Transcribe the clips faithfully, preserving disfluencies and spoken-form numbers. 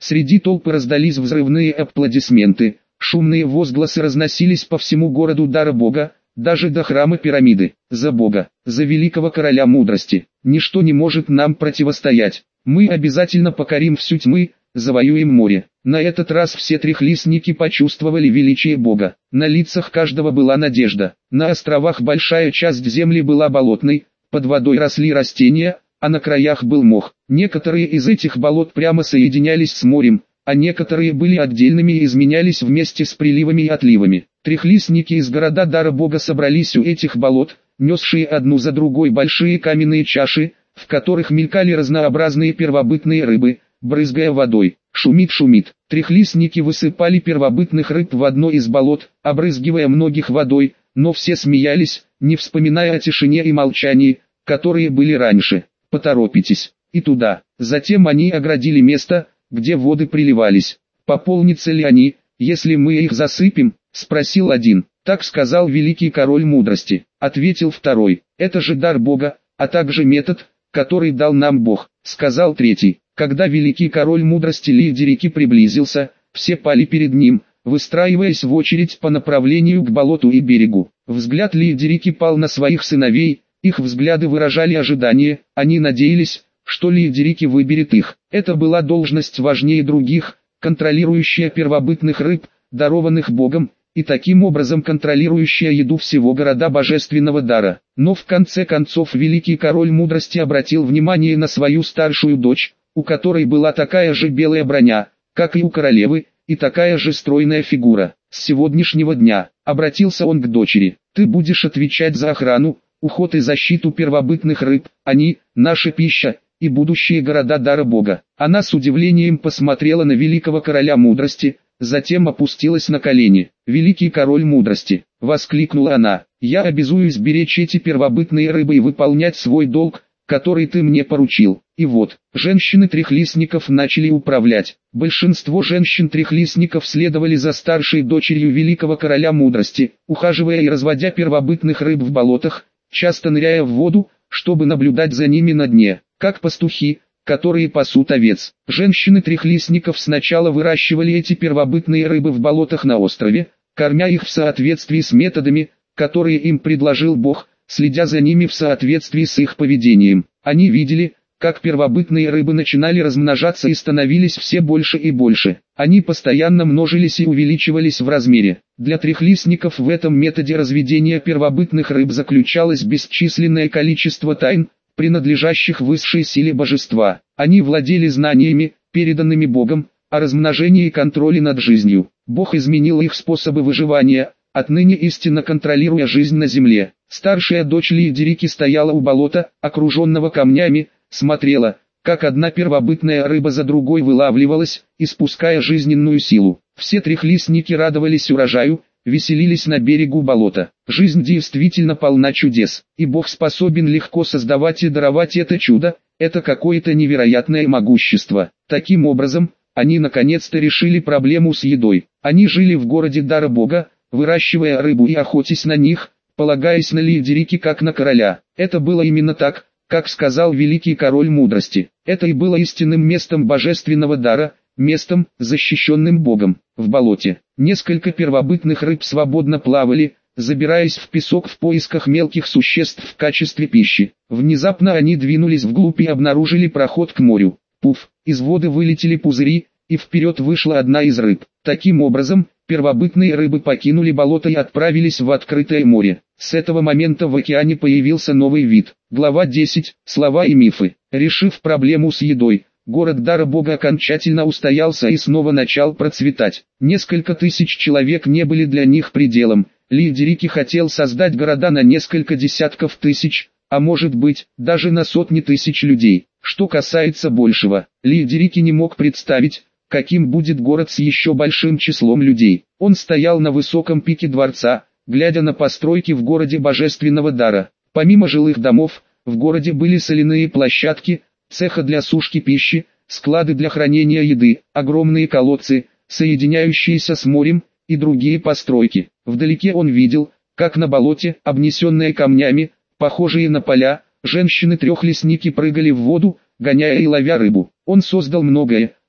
Среди толпы раздались взрывные аплодисменты, шумные возгласы разносились по всему городу дара Бога, даже до храма пирамиды. За Бога, за великого короля мудрости, ничто не может нам противостоять. Мы обязательно покорим всю тьмы, завоюем море. На этот раз все трехлистники почувствовали величие Бога. На лицах каждого была надежда. На островах большая часть земли была болотной, под водой росли растения, а на краях был мох. Некоторые из этих болот прямо соединялись с морем, а некоторые были отдельными и изменялись вместе с приливами и отливами. Трехлистники из города дара Бога собрались у этих болот, несшие одну за другой большие каменные чаши, в которых мелькали разнообразные первобытные рыбы, брызгая водой. Шумит-шумит. Трехлистники высыпали первобытных рыб в одно из болот, обрызгивая многих водой, но все смеялись, не вспоминая о тишине и молчании, которые были раньше. Поторопитесь. И туда. Затем они оградили место, где воды приливались. Пополнятся ли они, если мы их засыпем? Спросил один. Так сказал великий король мудрости. Ответил второй. Это же дар Бога, а также метод, который дал нам Бог. Сказал третий. Когда великий король мудрости Лиердирики приблизился, все пали перед ним, выстраиваясь в очередь по направлению к болоту и берегу. Взгляд Лиердирики пал на своих сыновей, их взгляды выражали ожидание, они надеялись, что Лиердирики выберет их. Это была должность важнее других, контролирующая первобытных рыб, дарованных Богом, и таким образом контролирующая еду всего города божественного дара. Но в конце концов великий король мудрости обратил внимание на свою старшую дочь, у которой была такая же белая броня, как и у королевы, и такая же стройная фигура. С сегодняшнего дня, обратился он к дочери, ты будешь отвечать за охрану, уход и защиту первобытных рыб, они, наша пища, и будущие города дара Бога. Она с удивлением посмотрела на великого короля мудрости, затем опустилась на колени. «Великий король мудрости!» — воскликнула она. «Я обязуюсь беречь эти первобытные рыбы и выполнять свой долг, который ты мне поручил». И вот, женщины-трехлистников начали управлять. Большинство женщин-трехлистников следовали за старшей дочерью великого короля мудрости, ухаживая и разводя первобытных рыб в болотах, часто ныряя в воду, чтобы наблюдать за ними на дне, как пастухи, которые пасут овец. Женщины трехлистников сначала выращивали эти первобытные рыбы в болотах на острове, кормя их в соответствии с методами, которые им предложил Бог, следя за ними в соответствии с их поведением. Они видели, как первобытные рыбы начинали размножаться и становились все больше и больше. Они постоянно множились и увеличивались в размере. Для трехлистников в этом методе разведения первобытных рыб заключалось бесчисленное количество тайн, принадлежащих высшей силе божества. Они владели знаниями, переданными Богом, о размножении и контроле над жизнью. Бог изменил их способы выживания, отныне истинно контролируя жизнь на земле. Старшая дочь Лиердирики стояла у болота, окруженного камнями, смотрела, как одна первобытная рыба за другой вылавливалась, испуская жизненную силу. Все трехлистники радовались урожаю, веселились на берегу болота. Жизнь действительно полна чудес, и Бог способен легко создавать и даровать это чудо, это какое-то невероятное могущество. Таким образом, они наконец-то решили проблему с едой. Они жили в городе дара Бога, выращивая рыбу и охотясь на них, полагаясь на Лиердирики как на короля. Это было именно так, как сказал великий король мудрости. Это и было истинным местом божественного дара, местом, защищенным Богом. В болоте несколько первобытных рыб свободно плавали, забираясь в песок в поисках мелких существ в качестве пищи. Внезапно они двинулись вглубь и обнаружили проход к морю. Пуф, из воды вылетели пузыри, и вперед вышла одна из рыб. Таким образом, первобытные рыбы покинули болото и отправились в открытое море. С этого момента в океане появился новый вид. Глава десять. Слова и мифы. Решив проблему с едой, город дара Бога окончательно устоялся и снова начал процветать. Несколько тысяч человек не были для них пределом. Лиердирики хотел создать города на несколько десятков тысяч, а может быть, даже на сотни тысяч людей. Что касается большего, Лиердирики не мог представить, каким будет город с еще большим числом людей. Он стоял на высоком пике дворца, глядя на постройки в городе божественного дара. Помимо жилых домов, в городе были соляные площадки, цеха для сушки пищи, склады для хранения еды, огромные колодцы, соединяющиеся с морем, и другие постройки. Вдалеке он видел, как на болоте, обнесенное камнями, похожие на поля, женщины-трехлистники прыгали в воду, гоняя и ловя рыбу. Он создал многое,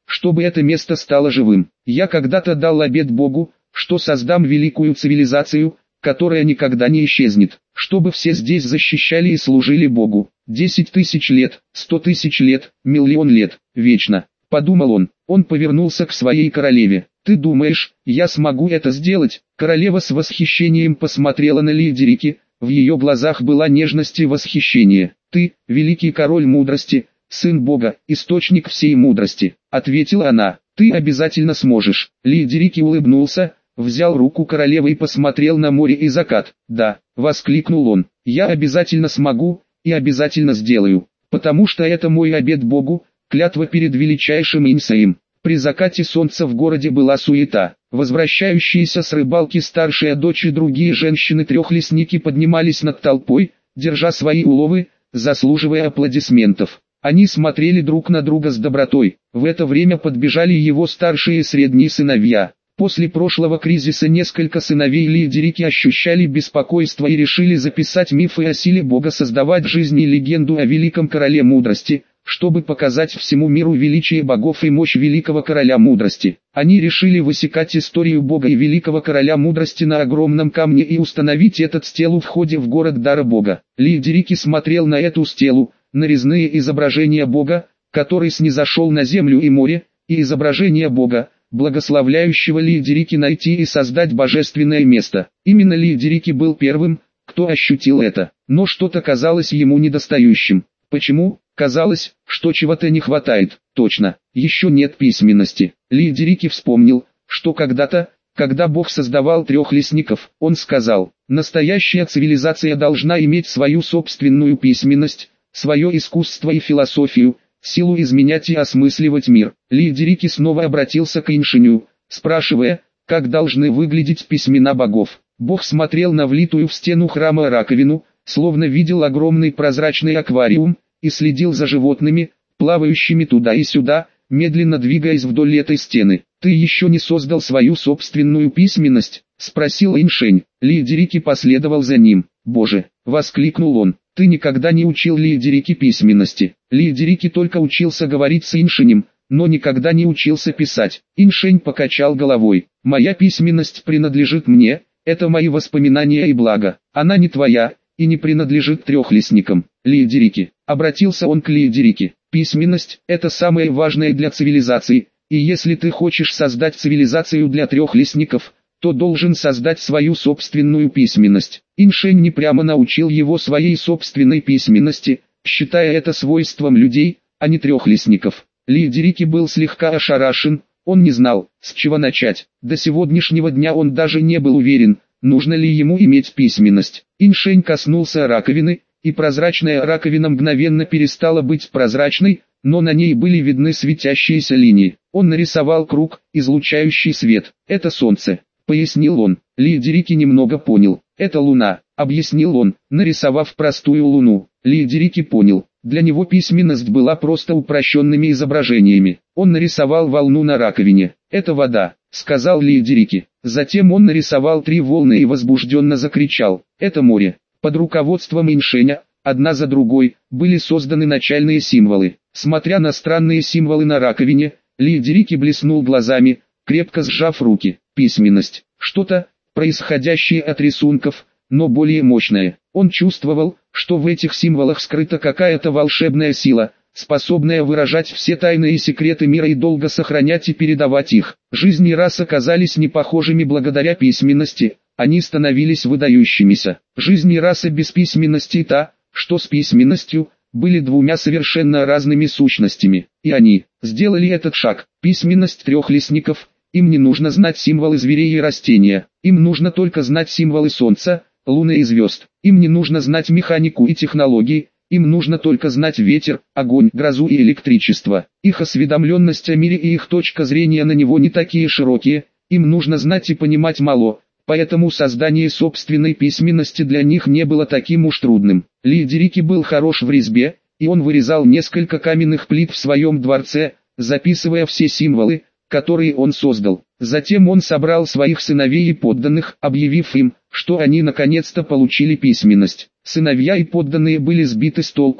чтобы это место стало живым. Я когда-то дал обет Богу, что создам великую цивилизацию, которая никогда не исчезнет, чтобы все здесь защищали и служили Богу. Десять тысяч лет, сто тысяч лет, миллион лет, вечно, подумал он. Он повернулся к своей королеве. «Ты думаешь, я смогу это сделать?» Королева с восхищением посмотрела на Лидерики, в ее глазах была нежность и восхищение. «Ты, великий король мудрости, сын Бога, источник всей мудрости», — ответила она. «Ты обязательно сможешь». Лидерики улыбнулся, взял руку королевы и посмотрел на море и закат. «Да», — воскликнул он, — «я обязательно смогу, и обязательно сделаю, потому что это мой обет Богу, клятва перед величайшим Инсаем». При закате солнца в городе была суета. Возвращающиеся с рыбалки старшая дочь и другие женщины-трехлесники поднимались над толпой, держа свои уловы, заслуживая аплодисментов. Они смотрели друг на друга с добротой. В это время подбежали его старшие и средние сыновья. После прошлого кризиса несколько сыновей Лидерики ощущали беспокойство и решили записать мифы о силе Бога, создавать жизнь и легенду о великом короле мудрости, чтобы показать всему миру величие богов и мощь великого короля мудрости. Они решили высекать историю Бога и великого короля мудрости на огромном камне и установить этот стелу в входе в город Дара Бога. Лидерики смотрел на эту стелу, на резные изображения Бога, который снизошел на землю и море, и изображение Бога, благословляющего Лидерики найти и создать божественное место. Именно Лидерики был первым, кто ощутил это, но что-то казалось ему недостающим. Почему? Казалось, что чего-то не хватает. Точно, еще нет письменности. Лидерики вспомнил, что когда-то, когда Бог создавал трех лесников, он сказал: настоящая цивилизация должна иметь свою собственную письменность, свое искусство и философию, силу изменять и осмысливать мир. Лидерики снова обратился к Иншеню, спрашивая, как должны выглядеть письмена богов. Бог смотрел на влитую в стену храма раковину, словно видел огромный прозрачный аквариум, и следил за животными, плавающими туда и сюда, медленно двигаясь вдоль этой стены. «Ты еще не создал свою собственную письменность?» — спросил Иншень. Лидерики последовал за ним. «Боже!» — воскликнул он. «Ты никогда не учил Лидерики письменности». Лидерики только учился говорить с Иншенем, но никогда не учился писать. Иншень покачал головой. «Моя письменность принадлежит мне, это мои воспоминания и благо. Она не твоя и не принадлежит трехлесникам». Лидерики. Обратился он к Лидерике. Письменность – это самое важное для цивилизации, и если ты хочешь создать цивилизацию для трехлесников, то должен создать свою собственную письменность. Иншень не прямо научил его своей собственной письменности, считая это свойством людей, а не трехлесников. Лидерики был слегка ошарашен, он не знал, с чего начать. До сегодняшнего дня он даже не был уверен, нужно ли ему иметь письменность. Иншень коснулся раковины, и прозрачная раковина мгновенно перестала быть прозрачной, но на ней были видны светящиеся линии. Он нарисовал круг, излучающий свет. «Это солнце», — пояснил он. Лидерики немного понял. «Это луна», — объяснил он, нарисовав простую луну. Лидерики понял. Для него письменность была просто упрощенными изображениями. Он нарисовал волну на раковине. «Это вода», — сказал Лидерики. Затем он нарисовал три волны и возбужденно закричал: «Это море». Под руководством Иншеня, одна за другой, были созданы начальные символы. Смотря на странные символы на раковине, Лидерики блеснул глазами, крепко сжав руки. Письменность. Что-то, происходящее от рисунков, но более мощное. Он чувствовал, что в этих символах скрыта какая-то волшебная сила, способная выражать все тайны и секреты мира и долго сохранять и передавать их. Жизнь и раса казались непохожими благодаря письменности. Они становились выдающимися. Жизнь и раса без письменности и та, что с письменностью, были двумя совершенно разными сущностями. И они сделали этот шаг. Письменность трехлесников. Им не нужно знать символы зверей и растения. Им нужно только знать символы солнца, луны и звезд. Им не нужно знать механику и технологии. Им нужно только знать ветер, огонь, грозу и электричество. Их осведомленность о мире и их точка зрения на него не такие широкие. Им нужно знать и понимать мало. Поэтому создание собственной письменности для них не было таким уж трудным. Лидерики был хорош в резьбе, и он вырезал несколько каменных плит в своем дворце, записывая все символы, которые он создал. Затем он собрал своих сыновей и подданных, объявив им, что они наконец-то получили письменность. Сыновья и подданные были сбиты с толку,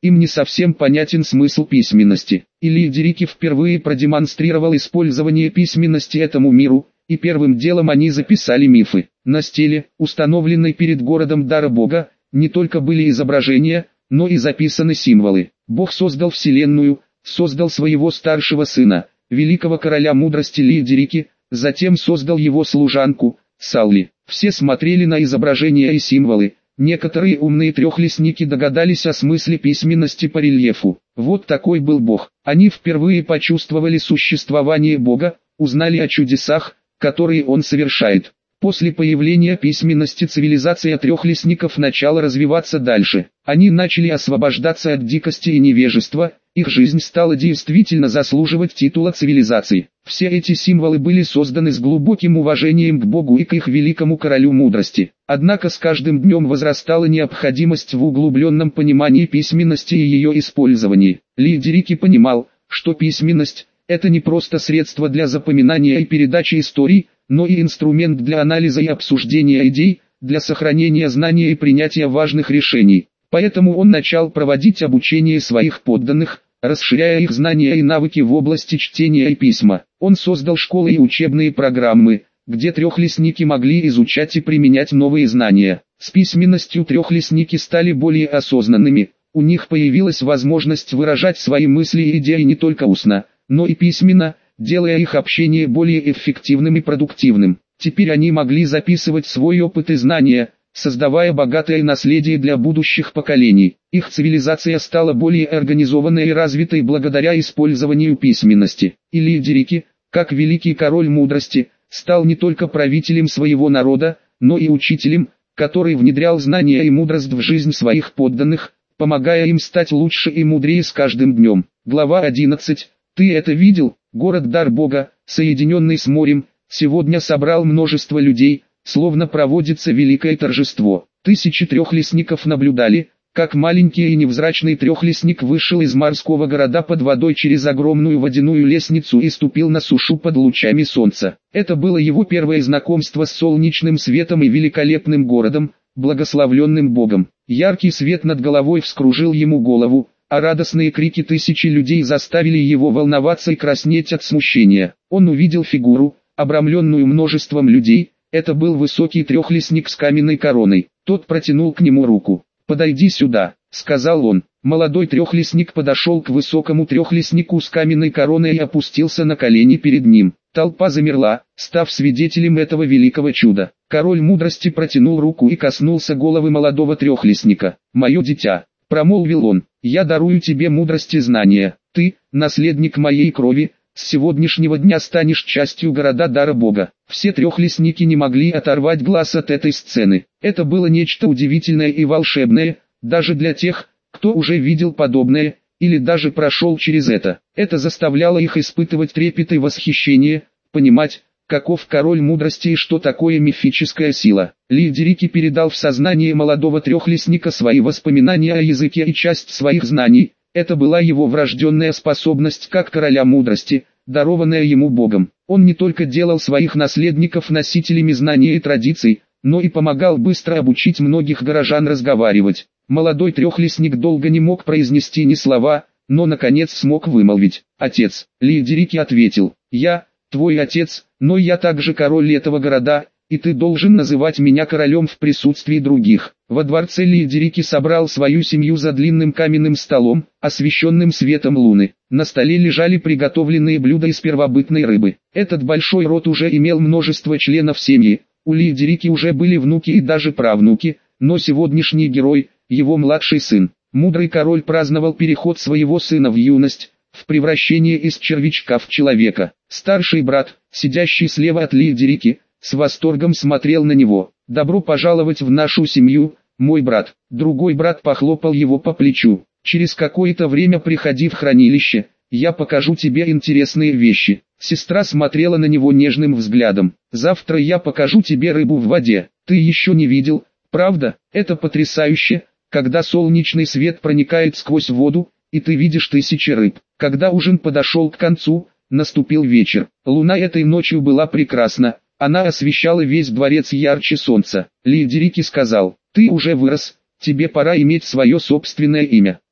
им не совсем понятен смысл письменности. Илья Дирики впервые продемонстрировал использование письменности этому миру, и первым делом они записали мифы. На стеле, установленной перед городом Дара Бога, не только были изображения, но и записаны символы. Бог создал вселенную, создал своего старшего сына, великого короля мудрости Илья Дирики, затем создал его служанку, Салли. Все смотрели на изображения и символы. Некоторые умные трехлистники догадались о смысле письменности по рельефу. Вот такой был Бог. Они впервые почувствовали существование Бога, узнали о чудесах, которые Он совершает. После появления письменности цивилизация трехлистников начала развиваться дальше. Они начали освобождаться от дикости и невежества, их жизнь стала действительно заслуживать титула цивилизации. Все эти символы были созданы с глубоким уважением к Богу и к их великому королю мудрости. Однако с каждым днем возрастала необходимость в углубленном понимании письменности и ее использовании. Илья Дирики понимал, что письменность – это не просто средство для запоминания и передачи историй, но и инструмент для анализа и обсуждения идей, для сохранения знания и принятия важных решений. Поэтому он начал проводить обучение своих подданных, расширяя их знания и навыки в области чтения и письма. Он создал школы и учебные программы, где трехлистники могли изучать и применять новые знания. С письменностью трехлистники стали более осознанными, у них появилась возможность выражать свои мысли и идеи не только устно, но и письменно, делая их общение более эффективным и продуктивным. Теперь они могли записывать свой опыт и знания, создавая богатое наследие для будущих поколений. Их цивилизация стала более организованной и развитой благодаря использованию письменности. Илья Дирики, как великий король мудрости, стал не только правителем своего народа, но и учителем, который внедрял знания и мудрость в жизнь своих подданных, помогая им стать лучше и мудрее с каждым днем. Глава одиннадцать. Ты это видел? Город Дар Бога, соединенный с морем, сегодня собрал множество людей, словно проводится великое торжество. Тысячи трехлистников наблюдали, как маленький и невзрачный трехлистник вышел из морского города под водой через огромную водяную лестницу и ступил на сушу под лучами солнца. Это было его первое знакомство с солнечным светом и великолепным городом, благословленным Богом. Яркий свет над головой вскружил ему голову, а радостные крики тысячи людей заставили его волноваться и краснеть от смущения. Он увидел фигуру, обрамленную множеством людей. Это был высокий трехлистник с каменной короной. Тот протянул к нему руку. «Подойди сюда», — сказал он. Молодой трехлистник подошел к высокому трехлистнику с каменной короной и опустился на колени перед ним. Толпа замерла, став свидетелем этого великого чуда. Король мудрости протянул руку и коснулся головы молодого трехлистника. «Мое дитя», — промолвил он, — «я дарую тебе мудрость и знания. Ты, наследник моей крови, с сегодняшнего дня станешь частью города Дара Бога». Все трехлистники не могли оторвать глаз от этой сцены. Это было нечто удивительное и волшебное, даже для тех, кто уже видел подобное, или даже прошел через это. Это заставляло их испытывать трепет и восхищение, понимать, каков король мудрости и что такое мифическая сила. Илья Дирики передал в сознание молодого трехлистника свои воспоминания о языке и часть своих знаний. Это была его врожденная способность как короля мудрости, дарованная ему Богом. Он не только делал своих наследников носителями знаний и традиций, но и помогал быстро обучить многих горожан разговаривать. Молодой трехлистник долго не мог произнести ни слова, но наконец смог вымолвить. «Отец», — Илья Дирики ответил, — «я, твой отец, но я также король этого города, и ты должен называть меня королем в присутствии других». Во дворце Илья Дирики собрал свою семью за длинным каменным столом, освещенным светом луны. На столе лежали приготовленные блюда из первобытной рыбы. Этот большой род уже имел множество членов семьи, у Ильи Дирики уже были внуки и даже правнуки, но сегодняшний герой, его младший сын. Мудрый король праздновал переход своего сына в юность, в превращение из червячка в человека. Старший брат, сидящий слева от Ильи Дирики, с восторгом смотрел на него. «Добро пожаловать в нашу семью, мой брат». Другой брат похлопал его по плечу. «Через какое-то время приходи в хранилище, я покажу тебе интересные вещи». Сестра смотрела на него нежным взглядом. «Завтра я покажу тебе рыбу в воде. Ты еще не видел, правда? Это потрясающе, когда солнечный свет проникает сквозь воду, и ты видишь тысячи рыб». Когда ужин подошел к концу, наступил вечер. Луна этой ночью была прекрасна. Она освещала весь дворец ярче солнца. Илья Дирики сказал: «Ты уже вырос, тебе пора иметь свое собственное имя».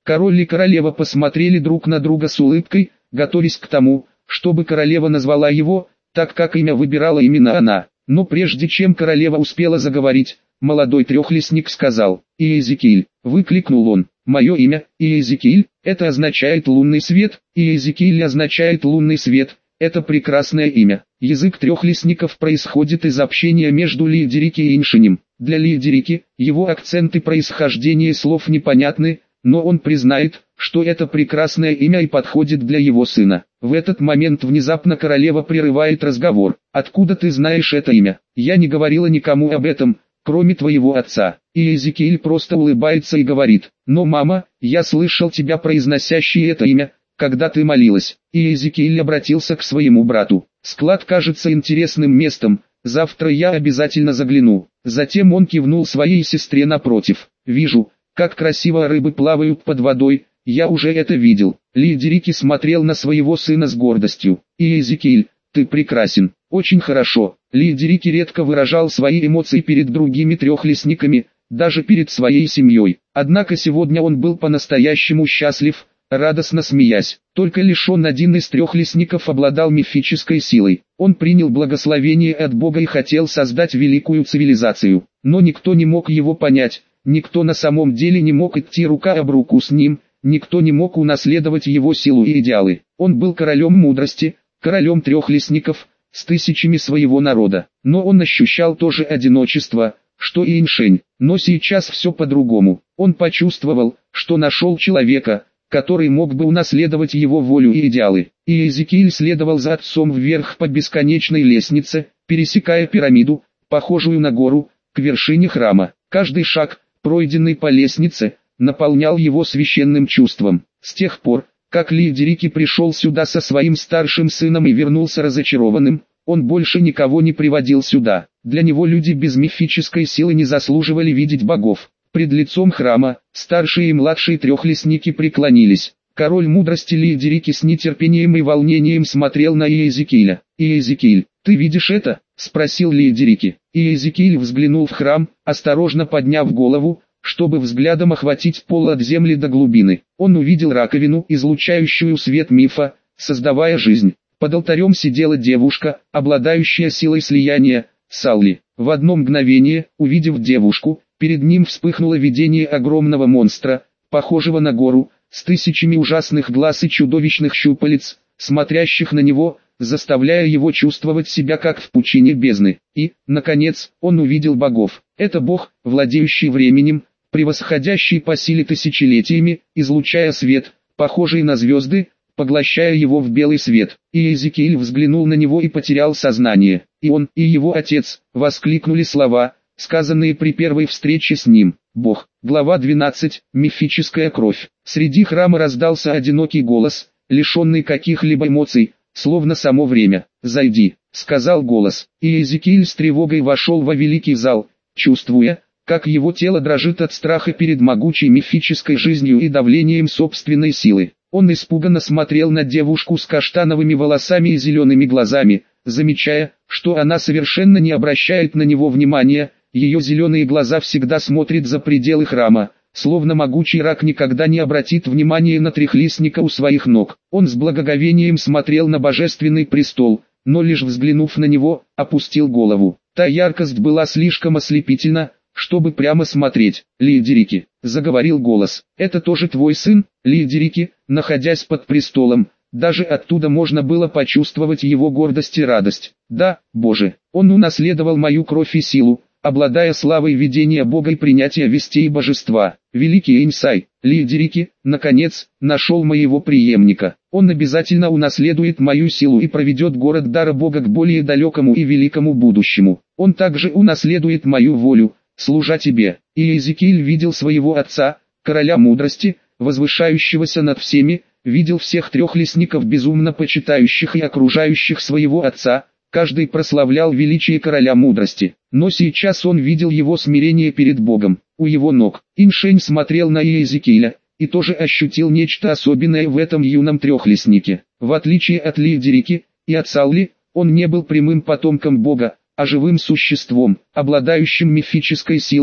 Король и королева посмотрели друг на друга с улыбкой, готовясь к тому, чтобы королева назвала его, так как имя выбирала именно она. Но прежде чем королева успела заговорить, молодой трехлистник сказал: «Иезекииль», — выкликнул он, — «мое имя, Иезекииль, это означает лунный свет, Иезекииль означает лунный свет, это прекрасное имя». Язык трехлистников происходит из общения между Лиердирики и Иншенем. Для Лиердирики, его акценты происхождения слов непонятны, но он признает, что это прекрасное имя и подходит для его сына. В этот момент внезапно королева прерывает разговор. «Откуда ты знаешь это имя? Я не говорила никому об этом, кроме твоего отца». И Иезекииль просто улыбается и говорит: «Но мама, я слышал тебя произносящий это имя, когда ты молилась». И Иезекииль обратился к своему брату: «Склад кажется интересным местом, завтра я обязательно загляну». Затем он кивнул своей сестре напротив: «Вижу, как красиво рыбы плавают под водой, я уже это видел». Лиердирики смотрел на своего сына с гордостью. «И Иезекииль, ты прекрасен, очень хорошо». Лиердирики редко выражал свои эмоции перед другими трехлистниками, даже перед своей семьей. Однако сегодня он был по-настоящему счастлив, радостно смеясь. Только лишь он один из трех лесников обладал мифической силой. Он принял благословение от Бога и хотел создать великую цивилизацию. Но никто не мог его понять, никто на самом деле не мог идти рука об руку с ним, никто не мог унаследовать его силу и идеалы. Он был королем мудрости, королем трех лесников, с тысячами своего народа. Но он ощущал тоже одиночество, что и Иншень. Но сейчас все по-другому. Он почувствовал, что нашел человека, который мог бы унаследовать его волю и идеалы. И Иезекииль следовал за отцом вверх по бесконечной лестнице, пересекая пирамиду, похожую на гору, к вершине храма. Каждый шаг, пройденный по лестнице, наполнял его священным чувством. С тех пор, как Лиердирики пришел сюда со своим старшим сыном и вернулся разочарованным, он больше никого не приводил сюда. Для него люди без мифической силы не заслуживали видеть богов. Пред лицом храма, старшие и младшие трехлесники преклонились. Король мудрости Лиердирики с нетерпением и волнением смотрел на Иезекииля. «Иезекииль, ты видишь это?» – спросил Лиердирики. Иезекииль взглянул в храм, осторожно подняв голову, чтобы взглядом охватить пол от земли до глубины. Он увидел раковину, излучающую свет мифа, создавая жизнь. Под алтарем сидела девушка, обладающая силой слияния, Салли. В одно мгновение, увидев девушку, перед ним вспыхнуло видение огромного монстра, похожего на гору, с тысячами ужасных глаз и чудовищных щупалец, смотрящих на него, заставляя его чувствовать себя как в пучине бездны. И, наконец, он увидел богов. Это бог, владеющий временем, превосходящий по силе тысячелетиями, излучая свет, похожий на звезды, поглощая его в белый свет. И Иезекииль взглянул на него и потерял сознание. И он, и его отец, воскликнули слова, сказанные при первой встрече с ним. Бог. Глава двенадцать. Мифическая кровь. Среди храма раздался одинокий голос, лишенный каких-либо эмоций, словно само время. «Зайди», — сказал голос. И Иезекииль с тревогой вошел во великий зал, чувствуя, как его тело дрожит от страха перед могучей мифической жизнью и давлением собственной силы. Он испуганно смотрел на девушку с каштановыми волосами и зелеными глазами, замечая, что она совершенно не обращает на него внимания. Ее зеленые глаза всегда смотрят за пределы храма, словно могучий рак никогда не обратит внимания на трехлистника у своих ног. Он с благоговением смотрел на божественный престол, но лишь взглянув на него, опустил голову. Та яркость была слишком ослепительна, чтобы прямо смотреть. «Лиердирики», — заговорил голос, — «это тоже твой сын?» Лиердирики, находясь под престолом, даже оттуда можно было почувствовать его гордость и радость. «Да, Боже, он унаследовал мою кровь и силу, обладая славой видения Бога и принятия вестей божества. Великий Инсай, Лиердирики, наконец, нашел моего преемника. Он обязательно унаследует мою силу и проведет город дара Бога к более далекому и великому будущему. Он также унаследует мою волю, служа тебе». И Иезекииль видел своего отца, короля мудрости, возвышающегося над всеми, видел всех трех лесников безумно почитающих и окружающих своего отца, каждый прославлял величие короля мудрости. Но сейчас он видел его смирение перед Богом. У его ног Иншень смотрел на Иезекииля, и тоже ощутил нечто особенное в этом юном трехлеснике. В отличие от Лиердирики и от Салли, он не был прямым потомком Бога, а живым существом, обладающим мифической силой,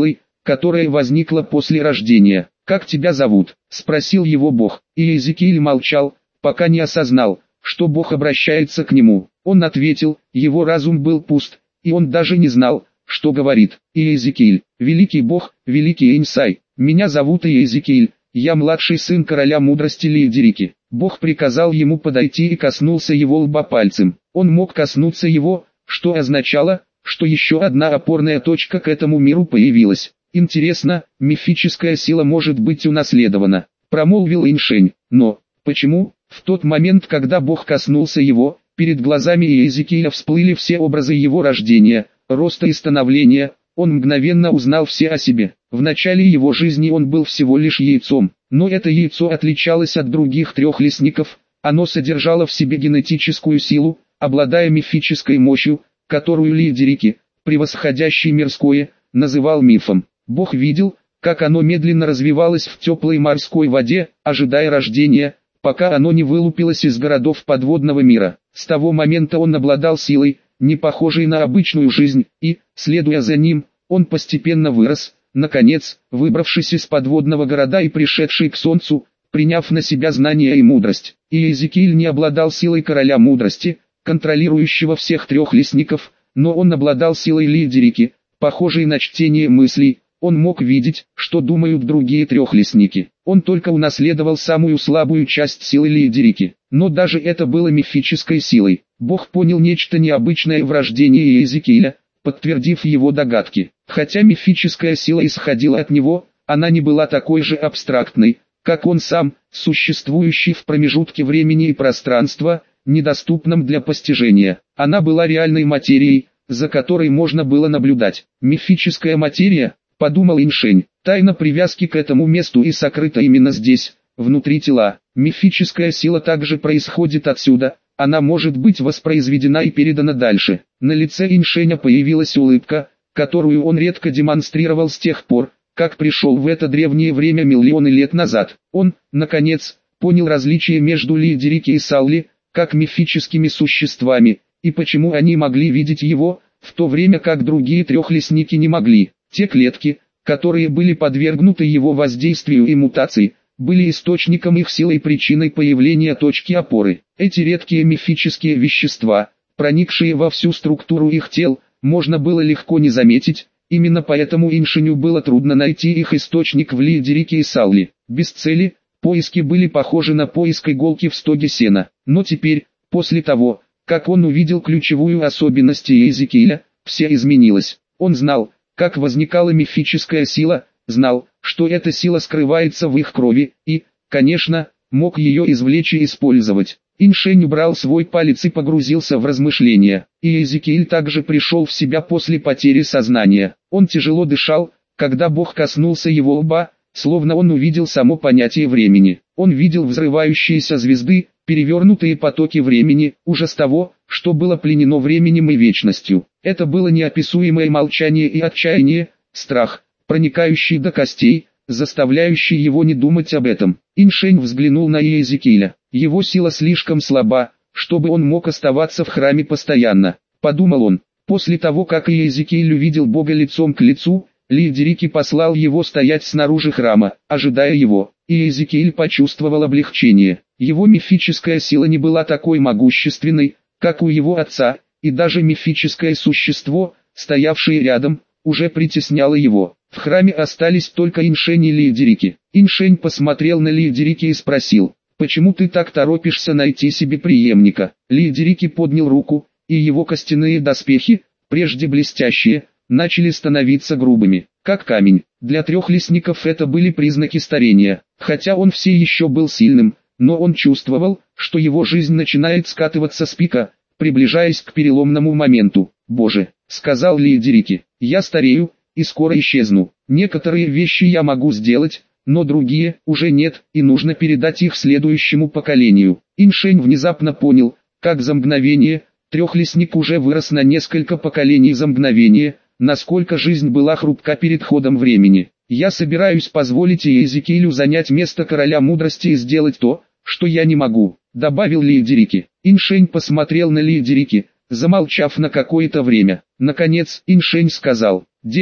которое возникло после рождения. «Как тебя зовут?» – спросил его Бог. И Иезекииль молчал, пока не осознал, что Бог обращается к нему. Он ответил, его разум был пуст, и он даже не знал, что говорит. «Иезекииль, великий Бог, великий Энсай, меня зовут Иезекииль, я младший сын короля мудрости Лиидирики». Бог приказал ему подойти и коснулся его лба пальцем. Он мог коснуться его, что означало, что еще одна опорная точка к этому миру появилась. «Интересно, мифическая сила может быть унаследована», – промолвил Иншень. «Но, почему?» В тот момент, когда Бог коснулся его, перед глазами Иезекииля всплыли все образы его рождения, роста и становления. Он мгновенно узнал все о себе. В начале его жизни он был всего лишь яйцом, но это яйцо отличалось от других трех лесников. Оно содержало в себе генетическую силу, обладая мифической мощью, которую Лиидирики, превосходящий мирское, называл мифом. Бог видел, как оно медленно развивалось в теплой морской воде, ожидая рождения, пока оно не вылупилось из городов подводного мира. С того момента он обладал силой, не похожей на обычную жизнь, и, следуя за ним, он постепенно вырос, наконец, выбравшись из подводного города и пришедший к солнцу, приняв на себя знания и мудрость. И Иезекииль не обладал силой короля мудрости, контролирующего всех трех лесников, но он обладал силой Лиидирики, похожей на чтение мыслей. Он мог видеть, что думают другие трехлесники. Он только унаследовал самую слабую часть силы Лиидирики. Но даже это было мифической силой. Бог понял нечто необычное в рождении Иезекииля, подтвердив его догадки. Хотя мифическая сила исходила от него, она не была такой же абстрактной, как он сам, существующий в промежутке времени и пространства, недоступном для постижения. Она была реальной материей, за которой можно было наблюдать. Мифическая материя, подумал Иншень, тайна привязки к этому месту и сокрыта именно здесь, внутри тела. Мифическая сила также происходит отсюда, она может быть воспроизведена и передана дальше. На лице Иншеня появилась улыбка, которую он редко демонстрировал с тех пор, как пришел в это древнее время миллионы лет назад. Он, наконец, понял различие между Лиидирики и Салли, как мифическими существами, и почему они могли видеть его, в то время как другие трехлесники не могли. Те клетки, которые были подвергнуты его воздействию и мутации, были источником их силы и причиной появления точки опоры. Эти редкие мифические вещества, проникшие во всю структуру их тел, можно было легко не заметить, именно поэтому Иншеню было трудно найти их источник в Лиидирике и Салли. Без цели, поиски были похожи на поиск иголки в стоге сена. Но теперь, после того, как он увидел ключевую особенность Иезекииля, все изменилось. Он знал, как возникала мифическая сила, знал, что эта сила скрывается в их крови, и, конечно, мог ее извлечь и использовать. Иншень убрал свой палец и погрузился в размышления. И Иезекииль также пришел в себя после потери сознания. Он тяжело дышал, когда Бог коснулся его лба, словно он увидел само понятие времени. Он видел взрывающиеся звезды, перевернутые потоки времени, ужас того, что было пленено временем и вечностью. Это было неописуемое молчание и отчаяние, страх, проникающий до костей, заставляющий его не думать об этом. Иншень взглянул на Иезекииля. Его сила слишком слаба, чтобы он мог оставаться в храме постоянно, подумал он. После того, как Иезекииль увидел Бога лицом к лицу, Лиидирики послал его стоять снаружи храма, ожидая его. И Иезекииль почувствовал облегчение. Его мифическая сила не была такой могущественной, как у его отца, и даже мифическое существо, стоявшее рядом, уже притесняло его. В храме остались только Иншень и Лиидирики. Иншень посмотрел на Лиидирики и спросил: «Почему ты так торопишься найти себе преемника?» Лиидирики поднял руку, и его костяные доспехи, прежде блестящие, начали становиться грубыми, как камень. Для трех лесников это были признаки старения. Хотя он все еще был сильным, но он чувствовал, что его жизнь начинает скатываться с пика, приближаясь к переломному моменту. «Боже», — сказал Лиидирики, — «я старею, и скоро исчезну. Некоторые вещи я могу сделать, но другие уже нет, и нужно передать их следующему поколению». Иншень внезапно понял, как за мгновение, трехлесник уже вырос на несколько поколений за мгновение, насколько жизнь была хрупка перед ходом времени. «Я собираюсь позволить Иезекиилю занять место короля мудрости и сделать то, что я не могу», — добавил Лиидирики. Иншень посмотрел на Лиидирики, замолчав на какое-то время. Наконец, Иншень сказал: «Делай,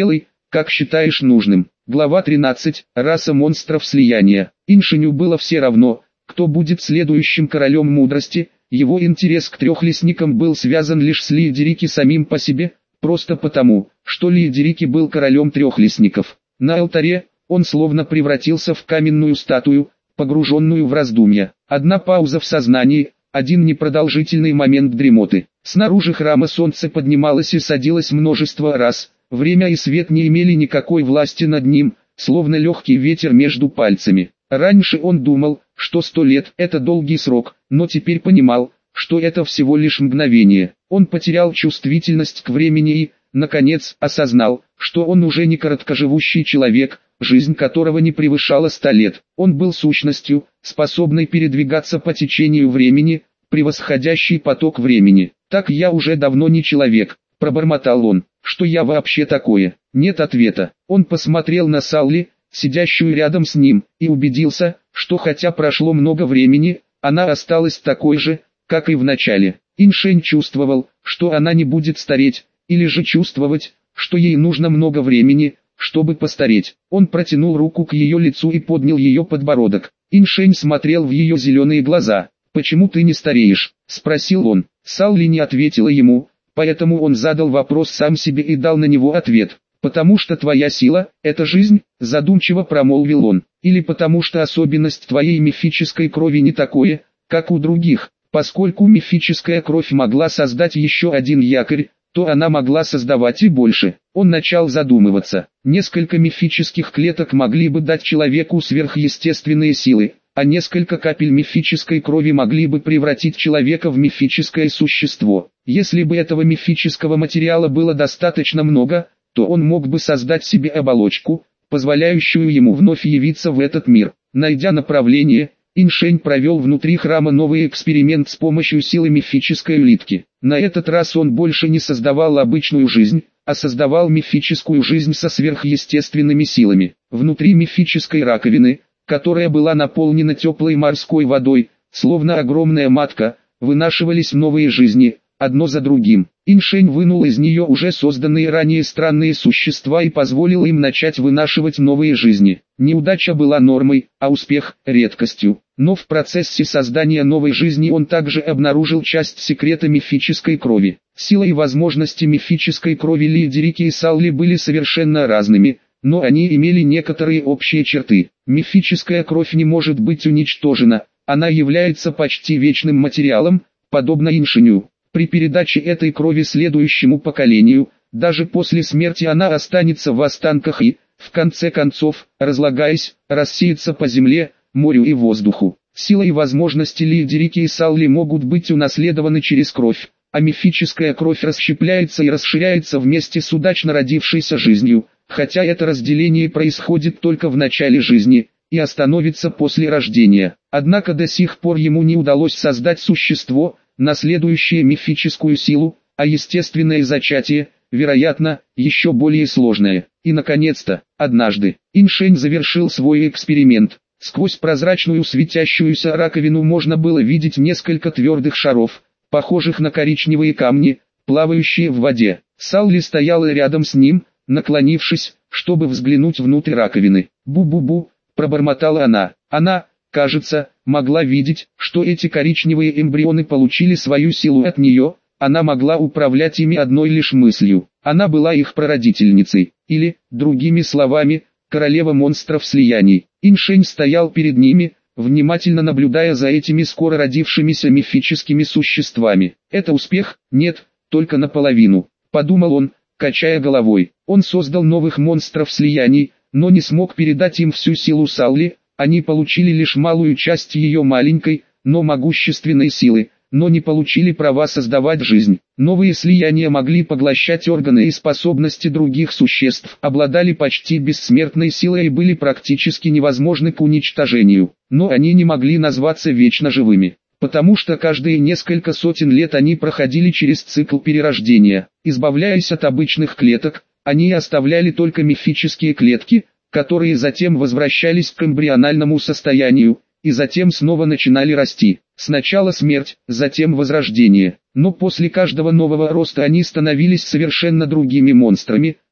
как считаешь нужным. Глава тринадцать. Раса монстров слияния. Иншеню было все равно, кто будет следующим королем мудрости. Его интерес к трехлесникам был связан лишь с Лиедерики самим по себе, просто потому, что Лиедерики был королем трехлесников. На алтаре он словно превратился в каменную статую, погруженную в раздумья. Одна пауза в сознании, один непродолжительный момент дремоты. Снаружи храма солнце поднималось и садилось множество раз. Время и свет не имели никакой власти над ним, словно легкий ветер между пальцами. Раньше он думал, что сто лет – это долгий срок, но теперь понимал, что это всего лишь мгновение. Он потерял чувствительность к времени и, наконец, осознал, что он уже не короткоживущий человек, жизнь которого не превышала ста лет. Он был сущностью, способной передвигаться по течению времени, превосходящий поток времени. «Так я уже давно не человек», – пробормотал он. «Что я вообще такое?» Нет ответа. Он посмотрел на Салли, сидящую рядом с ним, и убедился, что хотя прошло много времени, она осталась такой же, как и в начале. Иншень чувствовал, что она не будет стареть, или же чувствовать, что ей нужно много времени, чтобы постареть. Он протянул руку к ее лицу и поднял ее подбородок. Иншень смотрел в ее зеленые глаза. «Почему ты не стареешь?» – спросил он. Салли не ответила ему, поэтому он задал вопрос сам себе и дал на него ответ. «Потому что твоя сила – это жизнь», – задумчиво промолвил он. «Или потому что особенность твоей мифической крови не такое, как у других. Поскольку мифическая кровь могла создать еще один якорь, то она могла создавать и больше». Он начал задумываться. Несколько мифических клеток могли бы дать человеку сверхъестественные силы, а несколько капель мифической крови могли бы превратить человека в мифическое существо. Если бы этого мифического материала было достаточно много, то он мог бы создать себе оболочку, позволяющую ему вновь явиться в этот мир. Найдя направление, Иншень провел внутри храма новый эксперимент с помощью силы мифической улитки. На этот раз он больше не создавал обычную жизнь, а создавал мифическую жизнь со сверхъестественными силами. Внутри мифической раковины, которая была наполнена теплой морской водой, словно огромная матка, вынашивались новые жизни, одно за другим. Иншень вынул из нее уже созданные ранее странные существа и позволил им начать вынашивать новые жизни. Неудача была нормой, а успех – редкостью. Но в процессе создания новой жизни он также обнаружил часть секрета мифической крови. Сила и возможности мифической крови Лиедерики и Салли были совершенно разными, но они имели некоторые общие черты. Мифическая кровь не может быть уничтожена, она является почти вечным материалом, подобно Иншеню. При передаче этой крови следующему поколению, даже после смерти она останется в останках и, в конце концов, разлагаясь, рассеется по земле, морю и воздуху. Сила и возможности Лиедерики и Салли могут быть унаследованы через кровь, а мифическая кровь расщепляется и расширяется вместе с удачно родившейся жизнью, хотя это разделение происходит только в начале жизни и остановится после рождения. Однако до сих пор ему не удалось создать существо, наследующее мифическую силу, а естественное зачатие, вероятно, еще более сложное. И наконец-то, однажды, Иншень завершил свой эксперимент. Сквозь прозрачную светящуюся раковину можно было видеть несколько твердых шаров, похожих на коричневые камни, плавающие в воде. Салли стояла рядом с ним, наклонившись, чтобы взглянуть внутрь раковины. «Бу-бу-бу», пробормотала она. Она, кажется, могла видеть, что эти коричневые эмбрионы получили свою силу от нее, она могла управлять ими одной лишь мыслью. Она была их прародительницей, или, другими словами, королева монстров слияний. Иншень стоял перед ними, внимательно наблюдая за этими скоро родившимися мифическими существами. «Это успех? Нет, только наполовину», — подумал он, качая головой. Он создал новых монстров слияний, но не смог передать им всю силу Салли. Они получили лишь малую часть ее маленькой, но могущественной силы, но не получили права создавать жизнь. Новые слияния могли поглощать органы и способности других существ, обладали почти бессмертной силой и были практически невозможны к уничтожению. Но они не могли назваться вечно живыми, потому что каждые несколько сотен лет они проходили через цикл перерождения. Избавляясь от обычных клеток, они оставляли только мифические клетки, которые затем возвращались к эмбриональному состоянию, и затем снова начинали расти. Сначала смерть, затем возрождение. Но после каждого нового роста они становились совершенно другими монстрами,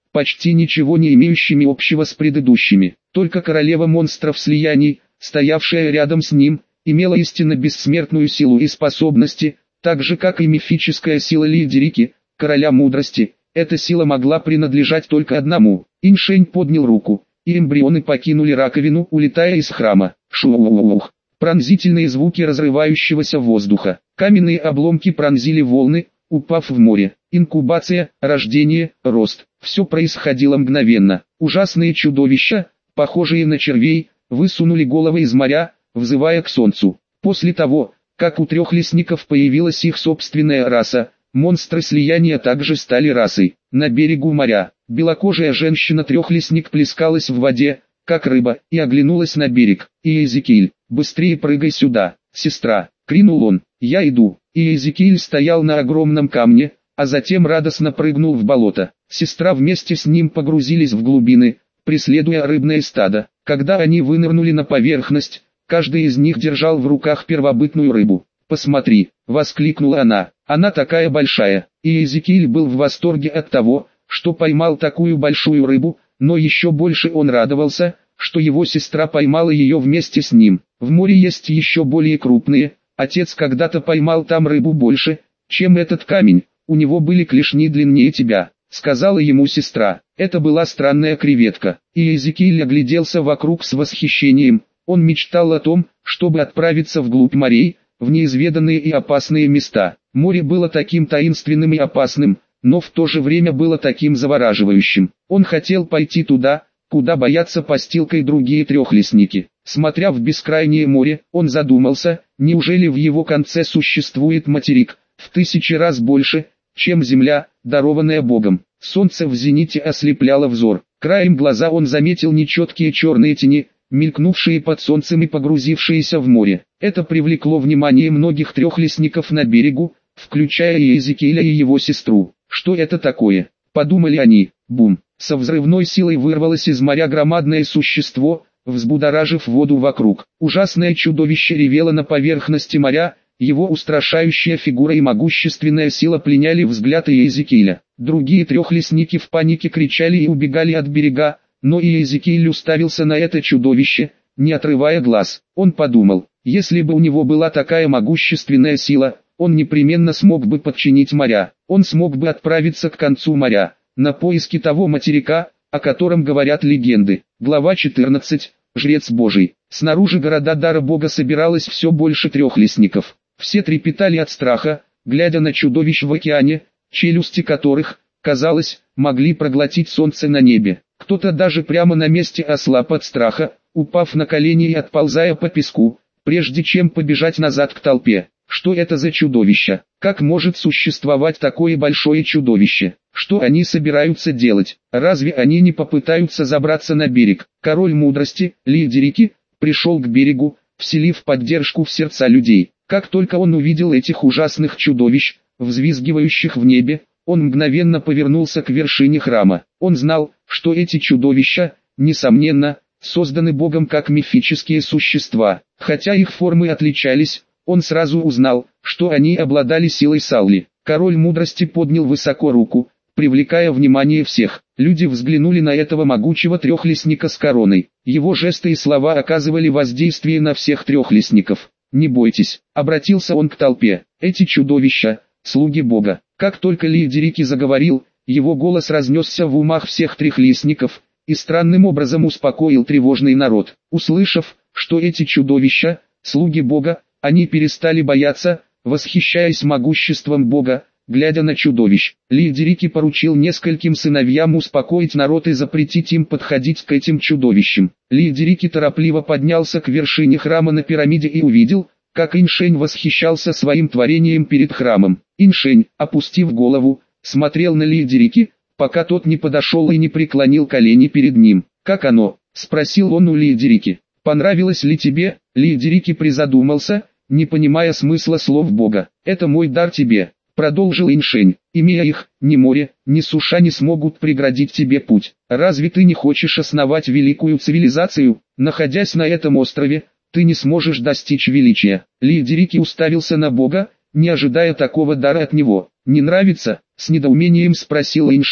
почти ничего не имеющими общего с предыдущими. Только королева монстров слияний, стоявшая рядом с ним, имела истинно бессмертную силу и способности, так же как и мифическая сила Лидерики, короля мудрости. Эта сила могла принадлежать только одному. Иншень поднял руку, и эмбрионы покинули раковину, улетая из храма. Шух! Пронзительные звуки разрывающегося воздуха. Каменные обломки пронзили волны, упав в море. Инкубация, рождение, рост. Все происходило мгновенно. Ужасные чудовища, похожие на червей, высунули головы из моря, взывая к солнцу. После того, как у трехлесников появилась их собственная раса, монстры слияния также стали расой. На берегу моря, белокожая женщина-трехлесник плескалась в воде, как рыба, и оглянулась на берег. «Иезекииль, быстрее прыгай сюда, сестра!» — крикнул он. «Я иду!» Иезекииль стоял на огромном камне, а затем радостно прыгнул в болото. Сестра вместе с ним погрузились в глубины, преследуя рыбное стадо. Когда они вынырнули на поверхность, каждый из них держал в руках первобытную рыбу. «Посмотри!» — воскликнула она. «Она такая большая!» Иезекииль был в восторге от того, что поймал такую большую рыбу, но еще больше он радовался, что его сестра поймала ее вместе с ним. В море есть еще более крупные. Отец когда-то поймал там рыбу больше, чем этот камень. У него были клешни длиннее тебя, сказала ему сестра. Это была странная креветка. Иезекииль огляделся вокруг с восхищением. Он мечтал о том, чтобы отправиться вглубь морей, в неизведанные и опасные места. Море было таким таинственным и опасным, но в то же время было таким завораживающим. Он хотел пойти туда, куда боятся постилкой другие трехлесники. Смотря в бескрайнее море, он задумался, неужели в его конце существует материк, в тысячи раз больше, чем земля, дарованная Богом. Солнце в зените ослепляло взор. Краем глаза он заметил нечеткие черные тени, мелькнувшие под солнцем и погрузившиеся в море. Это привлекло внимание многих трехлесников на берегу, включая Иезекииля и его сестру. «Что это такое?» — подумали они. Бум! Со взрывной силой вырвалось из моря громадное существо, взбудоражив воду вокруг. Ужасное чудовище ревело на поверхности моря, его устрашающая фигура и могущественная сила пленяли взгляд Иезекииля. Другие трехлесники в панике кричали и убегали от берега, но Иезекииль уставился на это чудовище, не отрывая глаз. Он подумал, если бы у него была такая могущественная сила, он непременно смог бы подчинить моря. Он смог бы отправиться к концу моря, на поиски того материка, о котором говорят легенды. Глава четырнадцать. Жрец Божий. Снаружи города Дара Бога собиралось все больше трехлесников. Все трепетали от страха, глядя на чудовищ в океане, челюсти которых, казалось, могли проглотить солнце на небе. Кто-то даже прямо на месте ослаб от страха, упав на колени и отползая по песку, прежде чем побежать назад к толпе. Что это за чудовище? Как может существовать такое большое чудовище? Что они собираются делать? Разве они не попытаются забраться на берег? Король мудрости, Лидерики, пришел к берегу, вселив поддержку в сердца людей. Как только он увидел этих ужасных чудовищ, взвизгивающих в небе, он мгновенно повернулся к вершине храма. Он знал, что эти чудовища, несомненно, созданы Богом как мифические существа. Хотя их формы отличались, он сразу узнал, что они обладали силой Саули. Король мудрости поднял высоко руку, привлекая внимание всех. Люди взглянули на этого могучего трехлесника с короной. Его жесты и слова оказывали воздействие на всех трехлесников. «Не бойтесь», — обратился он к толпе. «Эти чудовища — слуги Бога». Как только Лидерики заговорил, его голос разнесся в умах всех трехлесников и странным образом успокоил тревожный народ. Услышав, что эти чудовища — слуги Бога, они перестали бояться, восхищаясь могуществом Бога, глядя на чудовищ. Лидерики поручил нескольким сыновьям успокоить народ и запретить им подходить к этим чудовищам. Лидерики торопливо поднялся к вершине храма на пирамиде и увидел, как Иншень восхищался своим творением перед храмом. Иншень, опустив голову, смотрел на Лидерики, пока тот не подошел и не преклонил колени перед ним. «Как оно?» — спросил он у Лидерики. «Понравилось ли тебе?» Лидерики призадумался, не понимая смысла слов Бога. «Это мой дар тебе», — продолжил Иншень. «Имея их, ни море, ни суша не смогут преградить тебе путь. Разве ты не хочешь основать великую цивилизацию? Находясь на этом острове, ты не сможешь достичь величия». Лидерики уставился на Бога, не ожидая такого дара от него. «Не нравится?» — с недоумением спросил Иншень.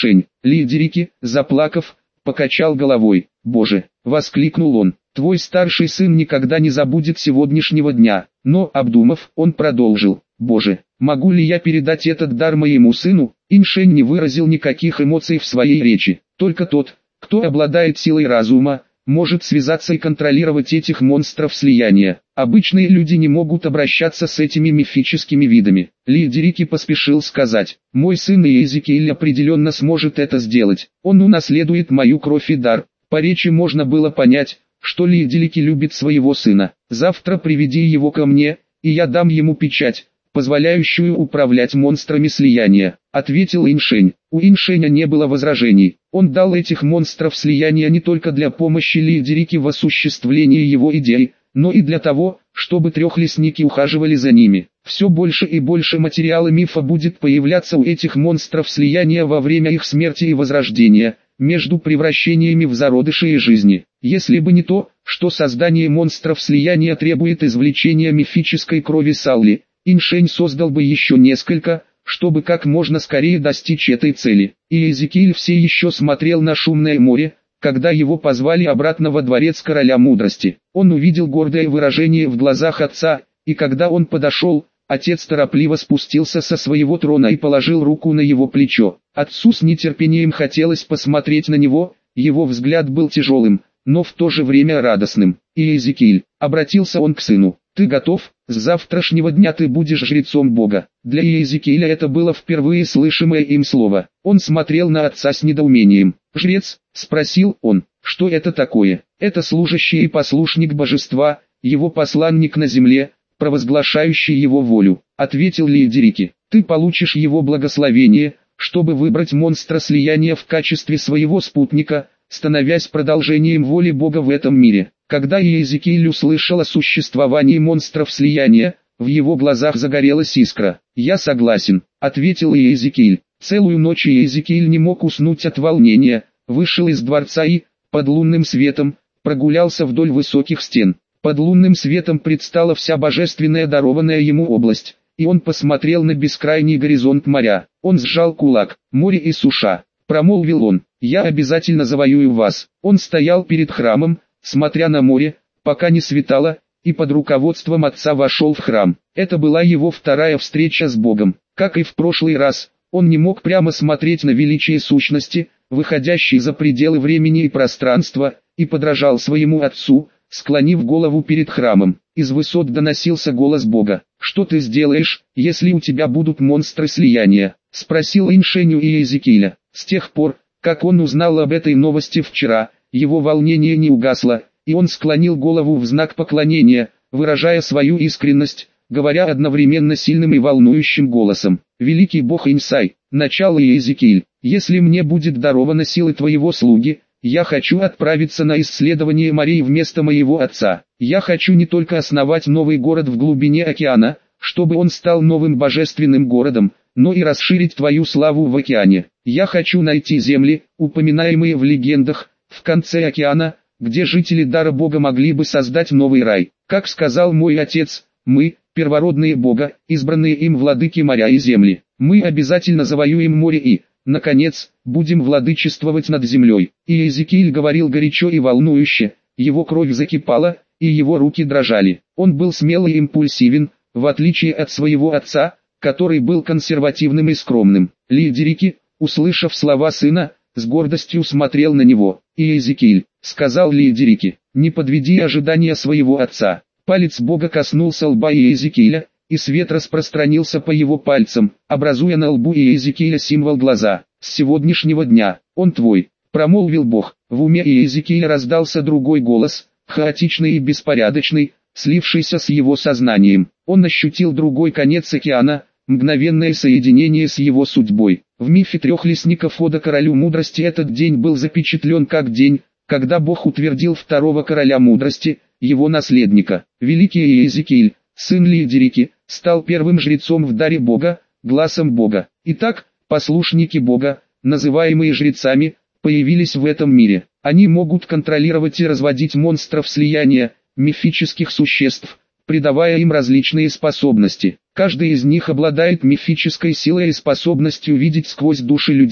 Лидерики, заплакав, покачал головой. «Боже!» — воскликнул он. «Твой старший сын никогда не забудет сегодняшнего дня». Но, обдумав, он продолжил. «Боже, могу ли я передать этот дар моему сыну?» Иншень не выразил никаких эмоций в своей речи. Только тот, кто обладает силой разума, может связаться и контролировать этих монстров слияния. Обычные люди не могут обращаться с этими мифическими видами. Лидерики поспешил сказать: «Мой сын Иезекииль определенно сможет это сделать. Он унаследует мою кровь и дар». По речи можно было понять, что Лидерики любит своего сына. «Завтра приведи его ко мне, и я дам ему печать, позволяющую управлять монстрами слияния», — ответил Иншень. У Иншеня не было возражений. Он дал этих монстров слияния не только для помощи Лидерики в осуществлении его идей, но и для того, чтобы трехлесники ухаживали за ними. Все больше и больше материала мифа будет появляться у этих монстров слияния во время их смерти и возрождения, между превращениями в зародыши и жизни. Если бы не то, что создание монстров слияния требует извлечения мифической крови Саули, Иншень создал бы еще несколько, чтобы как можно скорее достичь этой цели. И Иезекииль все еще смотрел на шумное море, когда его позвали обратно во дворец короля мудрости. Он увидел гордое выражение в глазах отца, и когда он подошел, отец торопливо спустился со своего трона и положил руку на его плечо. Отцу с нетерпением хотелось посмотреть на него, его взгляд был тяжелым, но в то же время радостным. «Иезекииль», — обратился он к сыну, — «ты готов? С завтрашнего дня ты будешь жрецом Бога». Для Иезекииля это было впервые слышимое им слово. Он смотрел на отца с недоумением. «Жрец?» — спросил он. «Что это такое?» «Это служащий и послушник божества, его посланник на земле, провозглашающий его волю», — ответил Лидерики. «Ты получишь его благословение, чтобы выбрать монстра слияния в качестве своего спутника, становясь продолжением воли Бога в этом мире». Когда Иезекииль услышал о существовании монстров слияния, в его глазах загорелась искра. «Я согласен», — ответил Иезекииль. Целую ночь Иезекииль не мог уснуть от волнения, вышел из дворца и, под лунным светом, прогулялся вдоль высоких стен. Под лунным светом предстала вся божественная дарованная ему область, и он посмотрел на бескрайний горизонт моря. Он сжал кулак. «Море и суша», — промолвил он, — «я обязательно завоюю вас». Он стоял перед храмом, смотря на море, пока не светало, и под руководством отца вошел в храм. Это была его вторая встреча с Богом. Как и в прошлый раз, он не мог прямо смотреть на величие сущности, выходящей за пределы времени и пространства, и подражал своему отцу, склонив голову перед храмом. Из высот доносился голос Бога. «Что ты сделаешь, если у тебя будут монстры слияния?» — спросил Иншень у Иезекииля. С тех пор, как он узнал об этой новости вчера, его волнение не угасло, и он склонил голову в знак поклонения, выражая свою искренность, говоря одновременно сильным и волнующим голосом: «Великий Бог Инсай, начало Иезекииль, если мне будет дарована сила твоего слуги, я хочу отправиться на исследование морей вместо моего отца. Я хочу не только основать новый город в глубине океана, чтобы он стал новым божественным городом, но и расширить твою славу в океане. Я хочу найти земли, упоминаемые в легендах, в конце океана, где жители дара Бога могли бы создать новый рай. Как сказал мой отец, мы, первородные Бога, избранные им владыки моря и земли. Мы обязательно завоюем море и, наконец, будем владычествовать над землей». И Иезекииль говорил горячо и волнующе, его кровь закипала, и его руки дрожали. Он был смел и импульсивен, в отличие от своего отца, который был консервативным и скромным. Лидерики, услышав слова сына, с гордостью смотрел на него. «Иезекииль», — сказал Лидерики, — «не подведи ожидания своего отца». Палец Бога коснулся лба Иезекииля, и свет распространился по его пальцам, образуя на лбу Иезекииля символ глаза. «С сегодняшнего дня, он твой», — промолвил Бог. В уме Иезекииля раздался другой голос, хаотичный и беспорядочный, слившийся с его сознанием. Он ощутил другой конец океана, мгновенное соединение с его судьбой. В мифе трех лесников Ода королю мудрости этот день был запечатлен как день, когда Бог утвердил второго короля мудрости, его наследника. Великий Иезекииль, сын Лидерики, стал первым жрецом в даре Бога, глазом Бога. Итак, послушники Бога, называемые жрецами, появились в этом мире. Они могут контролировать и разводить монстров слияния, мифических существ, придавая им различные способности. Каждый из них обладает мифической силой и способностью видеть сквозь души людей.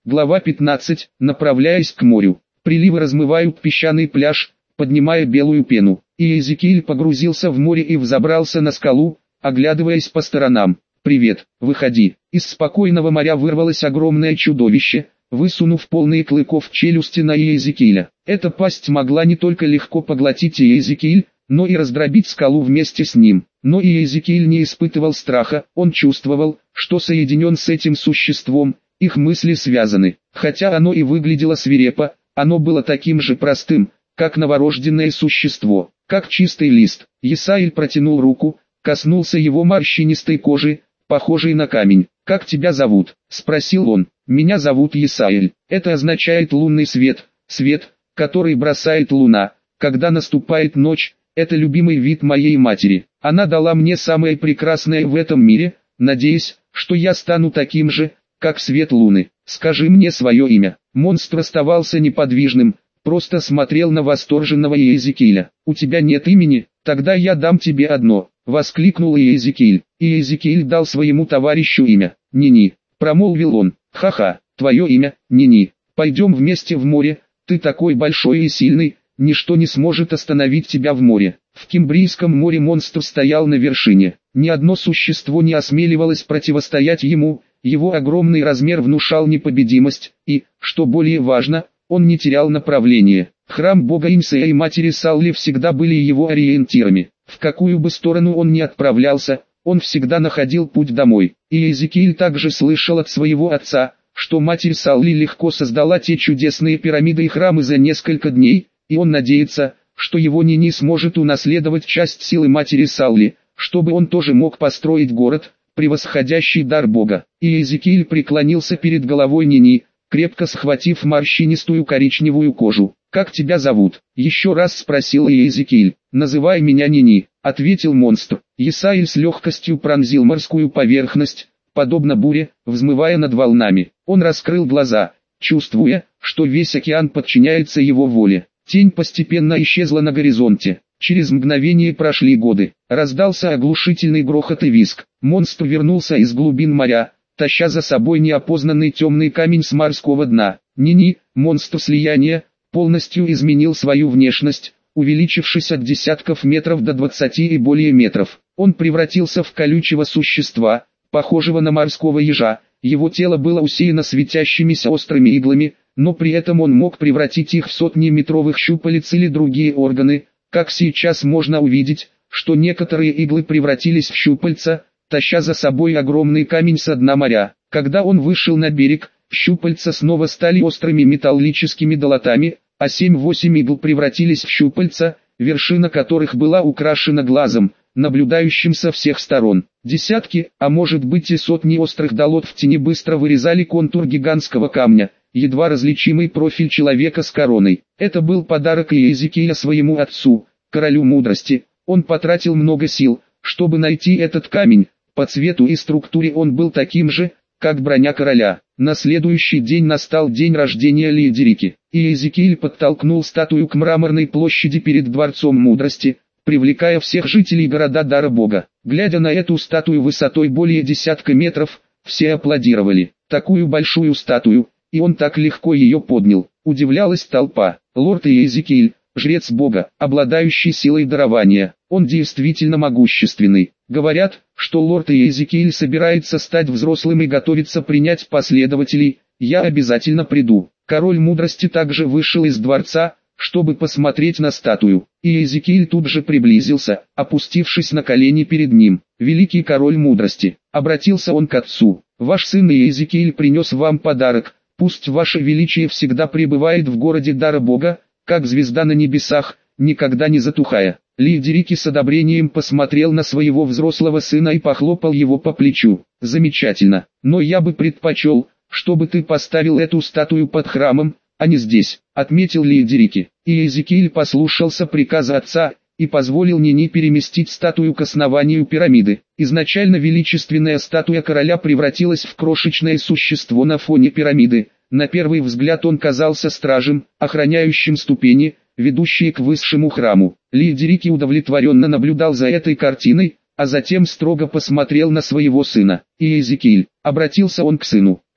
Глава пятнадцать. Направляясь к морю. Приливы размывают песчаный пляж, поднимая белую пену. И Иезекииль погрузился в море и взобрался на скалу, оглядываясь по сторонам. «Привет, выходи». Из спокойного моря вырвалось огромное чудовище, высунув полные клыков челюсти на Иезекииля. Эта пасть могла не только легко поглотить Иезекииль, но и раздробить скалу вместе с ним. Но Иезекииль не испытывал страха, он чувствовал, что соединен с этим существом, их мысли связаны. Хотя оно и выглядело свирепо, оно было таким же простым, как новорожденное существо, как чистый лист. Исаиль протянул руку, коснулся его морщинистой кожи, похожей на камень. «Как тебя зовут?» – спросил он. «Меня зовут Исаиль. Это означает лунный свет, свет, который бросает луна, когда наступает ночь. Это любимый вид моей матери. Она дала мне самое прекрасное в этом мире, надеясь, что я стану таким же, как свет луны. Скажи мне свое имя». Монстр оставался неподвижным, просто смотрел на восторженного Иезекииля. «У тебя нет имени? Тогда я дам тебе одно», — воскликнул Иезекииль. И Иезекииль дал своему товарищу имя. «Нини», — промолвил он. «Ха-ха, твое имя, Нини. Пойдем вместе в море, ты такой большой и сильный, ничто не сможет остановить тебя в море». В Кимбрийском море монстр стоял на вершине. Ни одно существо не осмеливалось противостоять ему, его огромный размер внушал непобедимость, и, что более важно, он не терял направления. Храм бога Инсея и матери Салли всегда были его ориентирами. В какую бы сторону он ни отправлялся, он всегда находил путь домой. И Иезекииль также слышал от своего отца, что матерь Салли легко создала те чудесные пирамиды и храмы за несколько дней, и он надеется, что его Нини сможет унаследовать часть силы матери Салли, чтобы он тоже мог построить город, превосходящий дар бога. И Иезекииль преклонился перед головой Нини, крепко схватив морщинистую коричневую кожу. «Как тебя зовут?» — еще раз спросил Иезекииль. «Называй меня Нини», — ответил монстр. Исаиль с легкостью пронзил морскую поверхность, подобно буре, взмывая над волнами. Он раскрыл глаза, чувствуя, что весь океан подчиняется его воле. Тень постепенно исчезла на горизонте. Через мгновение прошли годы. Раздался оглушительный грохот и визг. Монстр вернулся из глубин моря, таща за собой неопознанный темный камень с морского дна. Нини, монстр слияния, полностью изменил свою внешность, увеличившись от десятков метров до двадцати и более метров. Он превратился в колючего существа, похожего на морского ежа. Его тело было усеяно светящимися острыми иглами, но при этом он мог превратить их в сотни метровых щупалец или другие органы, как сейчас можно увидеть, что некоторые иглы превратились в щупальца, таща за собой огромный камень со дна моря. Когда он вышел на берег, щупальца снова стали острыми металлическими долотами, а семь-восемь игл превратились в щупальца, вершина которых была украшена глазом, наблюдающим со всех сторон. Десятки, а может быть и сотни острых долот в тени быстро вырезали контур гигантского камня, едва различимый профиль человека с короной. Это был подарок Иезекииля своему отцу, королю мудрости. Он потратил много сил, чтобы найти этот камень. По цвету и структуре он был таким же, как броня короля. На следующий день настал день рождения Лиедерики. Иезекииль подтолкнул статую к мраморной площади перед Дворцом Мудрости, привлекая всех жителей города Дара Бога. Глядя на эту статую высотой более десятка метров, все аплодировали. Такую большую статую, и он так легко ее поднял. Удивлялась толпа. Лорд Иезекииль, жрец Бога, обладающий силой дарования. Он действительно могущественный. Говорят, что лорд Иезекииль собирается стать взрослым и готовится принять последователей. Я обязательно приду. Король мудрости также вышел из дворца, чтобы посмотреть на статую. Иезекииль тут же приблизился, опустившись на колени перед ним. «Великий король мудрости», — обратился он к отцу, — «ваш сын Иезекииль принес вам подарок. Пусть ваше величие всегда пребывает в городе Дара Бога, как звезда на небесах, никогда не затухая». Лиедерики с одобрением посмотрел на своего взрослого сына и похлопал его по плечу. «Замечательно, но я бы предпочел, чтобы ты поставил эту статую под храмом, а не здесь», — отметил Лиедерики. И Иезекииль послушался приказа отца и позволил Нини переместить статую к основанию пирамиды. Изначально величественная статуя короля превратилась в крошечное существо на фоне пирамиды. На первый взгляд он казался стражем, охраняющим ступени, ведущие к высшему храму. Лиедерики удовлетворенно наблюдал за этой картиной, а затем строго посмотрел на своего сына. «Иезекииль», — обратился он к сыну, —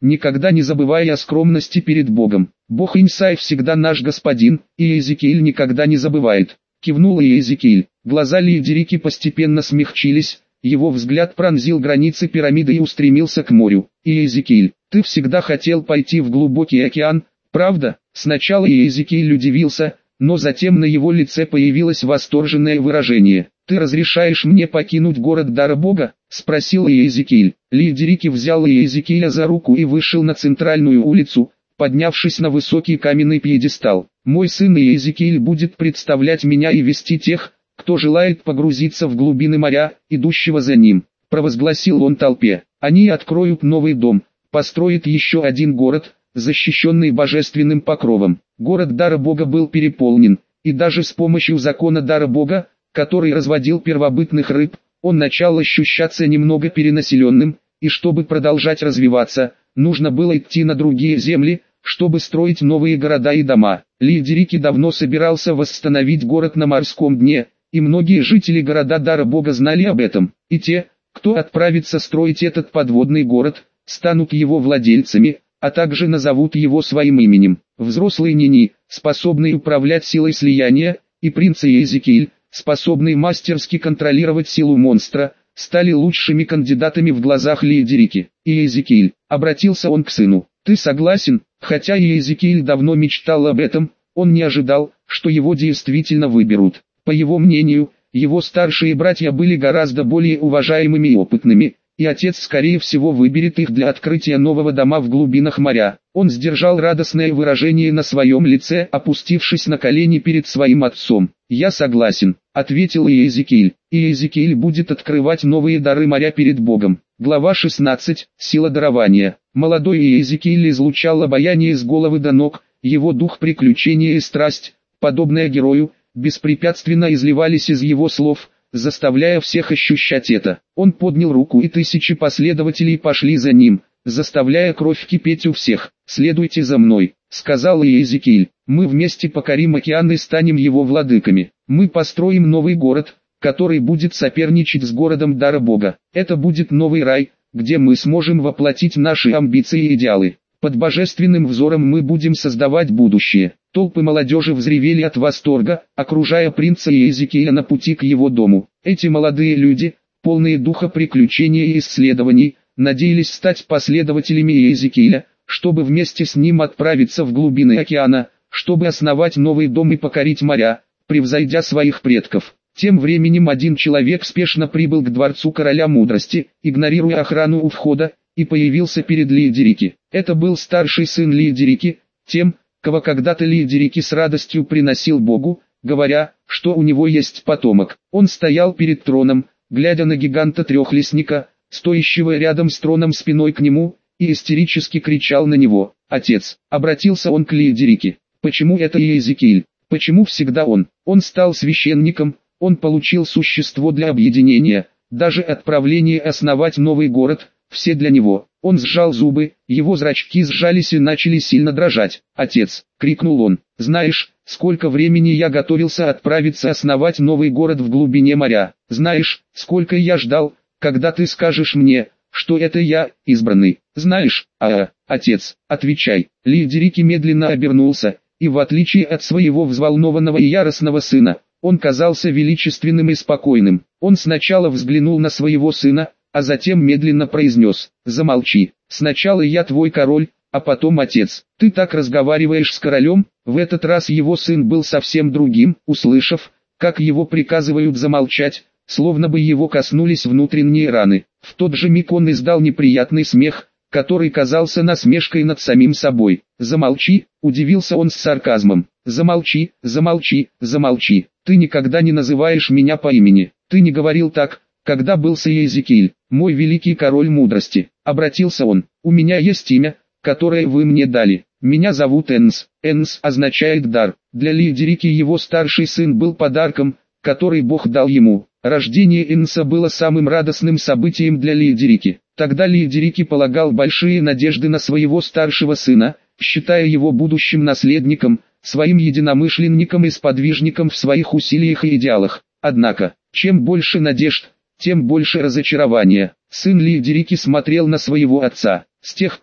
никогда не забывая о скромности перед Богом. Бог Инсай всегда наш господин, и Иезекииль никогда не забывает. Кивнул Иезекииль. Глаза Лиедерики постепенно смягчились, его взгляд пронзил границы пирамиды и устремился к морю. Иезекииль, ты всегда хотел пойти в глубокий океан, правда? Сначала Иезекииль удивился, но затем на его лице появилось восторженное выражение. «Ты разрешаешь мне покинуть город дара Бога?» – спросил Иезекииль. Лиедерики взял Иезекииля за руку и вышел на центральную улицу, поднявшись на высокий каменный пьедестал. «Мой сын Иезекииль будет представлять меня и вести тех, кто желает погрузиться в глубины моря, идущего за ним», – провозгласил он толпе. «Они откроют новый дом, построят еще один город, защищенный божественным покровом». Город дара Бога был переполнен, и даже с помощью закона дара Бога, который разводил первобытных рыб, он начал ощущаться немного перенаселенным, и чтобы продолжать развиваться, нужно было идти на другие земли, чтобы строить новые города и дома. Лиедерики давно собирался восстановить город на морском дне, и многие жители города дара Бога знали об этом, и те, кто отправится строить этот подводный город, станут его владельцами, а также назовут его своим именем. Взрослый Нини, способный управлять силой слияния, и принц Иезекииль, способный мастерски контролировать силу монстра, стали лучшими кандидатами в глазах Лиедерики. «Иезекииль», обратился он к сыну, — «ты согласен?» Хотя Иезекииль давно мечтал об этом, он не ожидал, что его действительно выберут. По его мнению, его старшие братья были гораздо более уважаемыми и опытными, и отец скорее всего выберет их для открытия нового дома в глубинах моря. Он сдержал радостное выражение на своем лице, опустившись на колени перед своим отцом. «Я согласен», — ответил Иезекииль. Иезекииль будет открывать новые дары моря перед Богом. Глава шестнадцать. Сила дарования. Молодой Иезекииль излучал обаяние с головы до ног, его дух приключения и страсть, подобная герою, беспрепятственно изливались из его слов, заставляя всех ощущать это. Он поднял руку, и тысячи последователей пошли за ним, заставляя кровь кипеть у всех. «Следуйте за мной», — сказал Иезекииль. «Мы вместе покорим океан и станем его владыками. Мы построим новый город, который будет соперничать с городом дара Бога. Это будет новый рай, где мы сможем воплотить наши амбиции и идеалы. Под божественным взором мы будем создавать будущее». Толпы молодежи взревели от восторга, окружая принца Иезекииля на пути к его дому. Эти молодые люди, полные духа приключений и исследований, надеялись стать последователями Иезекииля, чтобы вместе с ним отправиться в глубины океана, чтобы основать новый дом и покорить моря, превзойдя своих предков. Тем временем один человек спешно прибыл к дворцу короля мудрости, игнорируя охрану у входа, и появился перед Лиедерики. Это был старший сын Лиедерики, тем, кого когда-то Лиедерики с радостью приносил Богу, говоря, что у него есть потомок. Он стоял перед троном, глядя на гиганта-трехлистника, стоящего рядом с троном спиной к нему, и истерически кричал на него. «Отец!» — обратился он к Лиедерике. «Почему это Иезекииль? Почему всегда он? Он стал священником, он получил существо для объединения, даже отправление основать новый город, все для него». Он сжал зубы, его зрачки сжались и начали сильно дрожать. «Отец!» — крикнул он. «Знаешь, сколько времени я готовился отправиться основать новый город в глубине моря? Знаешь, сколько я ждал, когда ты скажешь мне, что это я, избранный? Знаешь, а, отец, отвечай». Лиедерики медленно обернулся, и в отличие от своего взволнованного и яростного сына, он казался величественным и спокойным. Он сначала взглянул на своего сына, а затем медленно произнес: «Замолчи, сначала я твой король, а потом отец. Ты так разговариваешь с королем?» В этот раз его сын был совсем другим, услышав, как его приказывают замолчать, словно бы его коснулись внутренние раны. В тот же миг он издал неприятный смех, который казался насмешкой над самим собой. «Замолчи», — удивился он с сарказмом. «Замолчи, замолчи, замолчи. Ты никогда не называешь меня по имени. Ты не говорил так, когда был с Иезекииль, мой великий король мудрости». Обратился он: «У меня есть имя, которое вы мне дали. Меня зовут Энс». Энс означает дар. Для Лиедерики его старший сын был подарком, который Бог дал ему. Рождение Энса было самым радостным событием для Лиедерики. Тогда Лиедерики полагал большие надежды на своего старшего сына, считая его будущим наследником, своим единомышленником и сподвижником в своих усилиях и идеалах. Однако, чем больше надежд, тем больше разочарования. Сын Лиедерики смотрел на своего отца. С тех пор,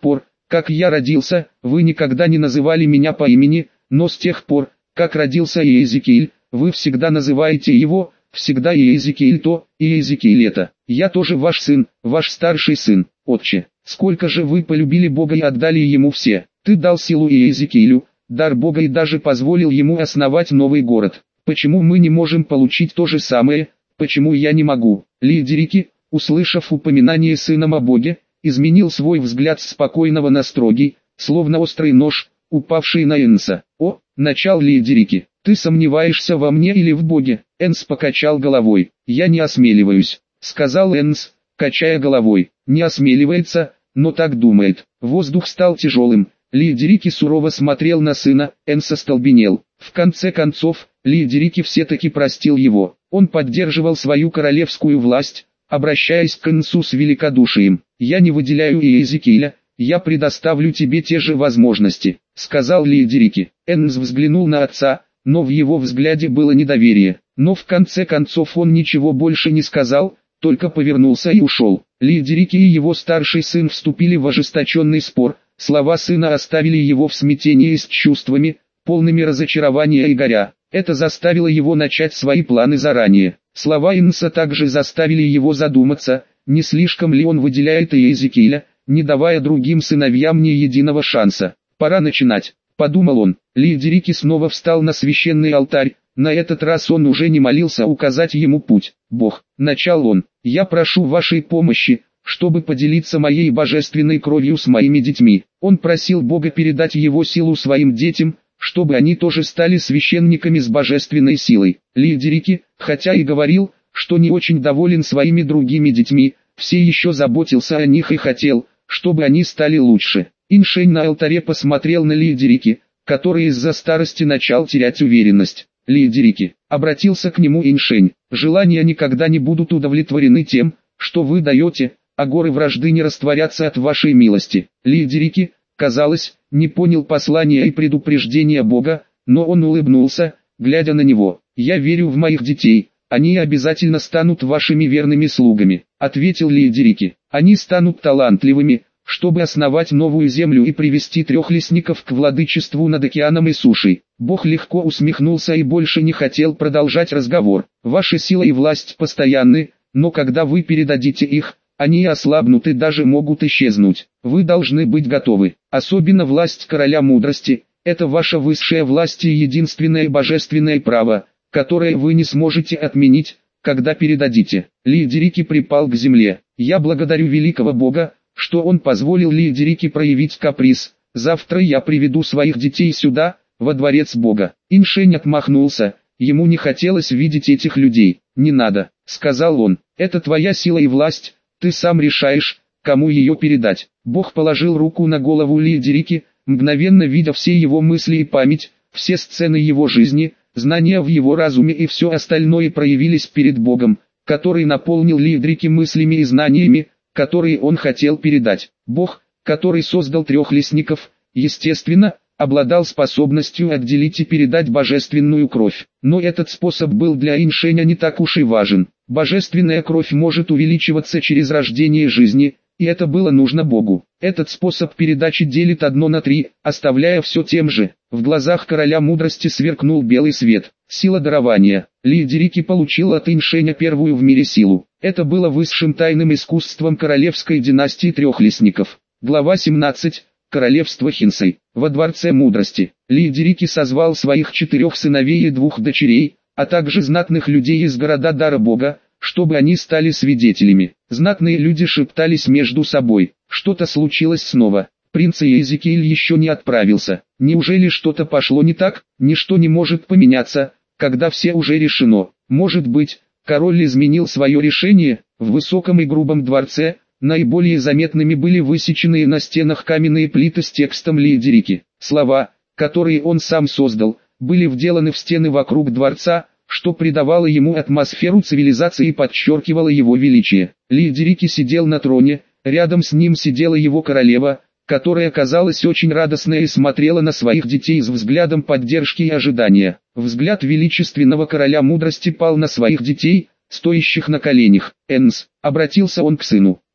Как я родился, вы никогда не называли меня по имени, но с тех пор, как родился Иезекииль, вы всегда называете его, всегда Иезекииль то, Иезекииль это. Я тоже ваш сын, ваш старший сын, отче. Сколько же вы полюбили Бога и отдали ему все. Ты дал силу Иезекиилю, дар Бога, и даже позволил ему основать новый город. Почему мы не можем получить то же самое, почему я не могу? Лидерики, услышав упоминание сыном о Боге, изменил свой взгляд с спокойного на строгий, словно острый нож, упавший на Энса. «О, начал Лидерики, ты сомневаешься во мне или в Боге?» Энс покачал головой. «Я не осмеливаюсь», — сказал Энс, качая головой. «Не осмеливается, но так думает». Воздух стал тяжелым. Лидерики сурово смотрел на сына, Энс остолбенел. В конце концов, Лидерики все-таки простил его. Он поддерживал свою королевскую власть, обращаясь к Энсу с великодушием. «Я не выделяю Иезекииля, я предоставлю тебе те же возможности», — сказал Лидерики. Энс взглянул на отца, но в его взгляде было недоверие. Но в конце концов он ничего больше не сказал, только повернулся и ушел. Лидерики и его старший сын вступили в ожесточенный спор. Слова сына оставили его в смятении с чувствами, полными разочарования и горя. Это заставило его начать свои планы заранее. Слова Энса также заставили его задуматься, не слишком ли он выделяет Иезекииля, не давая другим сыновьям ни единого шанса. «Пора начинать», — подумал он. Лидерики снова встал на священный алтарь. На этот раз он уже не молился указать ему путь. «Бог», — начал он, — «я прошу вашей помощи, чтобы поделиться моей божественной кровью с моими детьми». Он просил Бога передать его силу своим детям, чтобы они тоже стали священниками с божественной силой. Лидерики, хотя и говорил, что не очень доволен своими другими детьми, все еще заботился о них и хотел, чтобы они стали лучше. Иншень на алтаре посмотрел на Лидерики, который из-за старости начал терять уверенность. «Лидерики», — обратился к нему Иншень, — «желания никогда не будут удовлетворены тем, что вы даете, а горы вражды не растворятся от вашей милости». Лидерики, казалось, не понял послания и предупреждения Бога, но он улыбнулся, глядя на него. «Я верю в моих детей, они обязательно станут вашими верными слугами», — ответил Лидерики. «Они станут талантливыми, чтобы основать новую землю и привести трехлесников к владычеству над океаном и сушей». Бог легко усмехнулся и больше не хотел продолжать разговор. «Ваша сила и власть постоянны, но когда вы передадите их, они ослабнут и даже могут исчезнуть. Вы должны быть готовы. Особенно власть короля мудрости – это ваша высшая власть и единственное божественное право, которое вы не сможете отменить, когда передадите». Лидерики припал к земле. «Я благодарю великого Бога, что он позволил Лидерики проявить каприз. Завтра я приведу своих детей сюда, во дворец Бога». Иншень отмахнулся, ему не хотелось видеть этих людей. «Не надо», — сказал он, — «это твоя сила и власть, ты сам решаешь, кому ее передать». Бог положил руку на голову Лидерики, мгновенно видя все его мысли и память, все сцены его жизни, знания в его разуме и все остальное проявились перед Богом, который наполнил Лидерики мыслями и знаниями, которые он хотел передать. Бог, который создал трехлесников, естественно, обладал способностью отделить и передать божественную кровь. Но этот способ был для Иншеня не так уж и важен. Божественная кровь может увеличиваться через рождение жизни, и это было нужно Богу. Этот способ передачи делит одно на три, оставляя все тем же. В глазах короля мудрости сверкнул белый свет. Сила дарования. Лидерики получил от Иншеня первую в мире силу. Это было высшим тайным искусством королевской династии трехлесников. Глава семнадцать. Королевство Хинсей. Во дворце мудрости. Лидерики созвал своих четырех сыновей и двух дочерей, а также знатных людей из города Дара Бога, чтобы они стали свидетелями. Знатные люди шептались между собой. Что-то случилось снова. Принц Иезекииль еще не отправился. Неужели что-то пошло не так? Ничто не может поменяться, когда все уже решено. Может быть, король изменил свое решение? В высоком и грубом дворце наиболее заметными были высеченные на стенах каменные плиты с текстом Лидерики. Слова, которые он сам создал, были вделаны в стены вокруг дворца, что придавало ему атмосферу цивилизации и подчеркивало его величие. Лидерики сидел на троне, рядом с ним сидела его королева, которая казалась очень радостной и смотрела на своих детей с взглядом поддержки и ожидания. Взгляд величественного короля мудрости пал на своих детей, стоящих на коленях. «Энс», — обратился он к сыну, —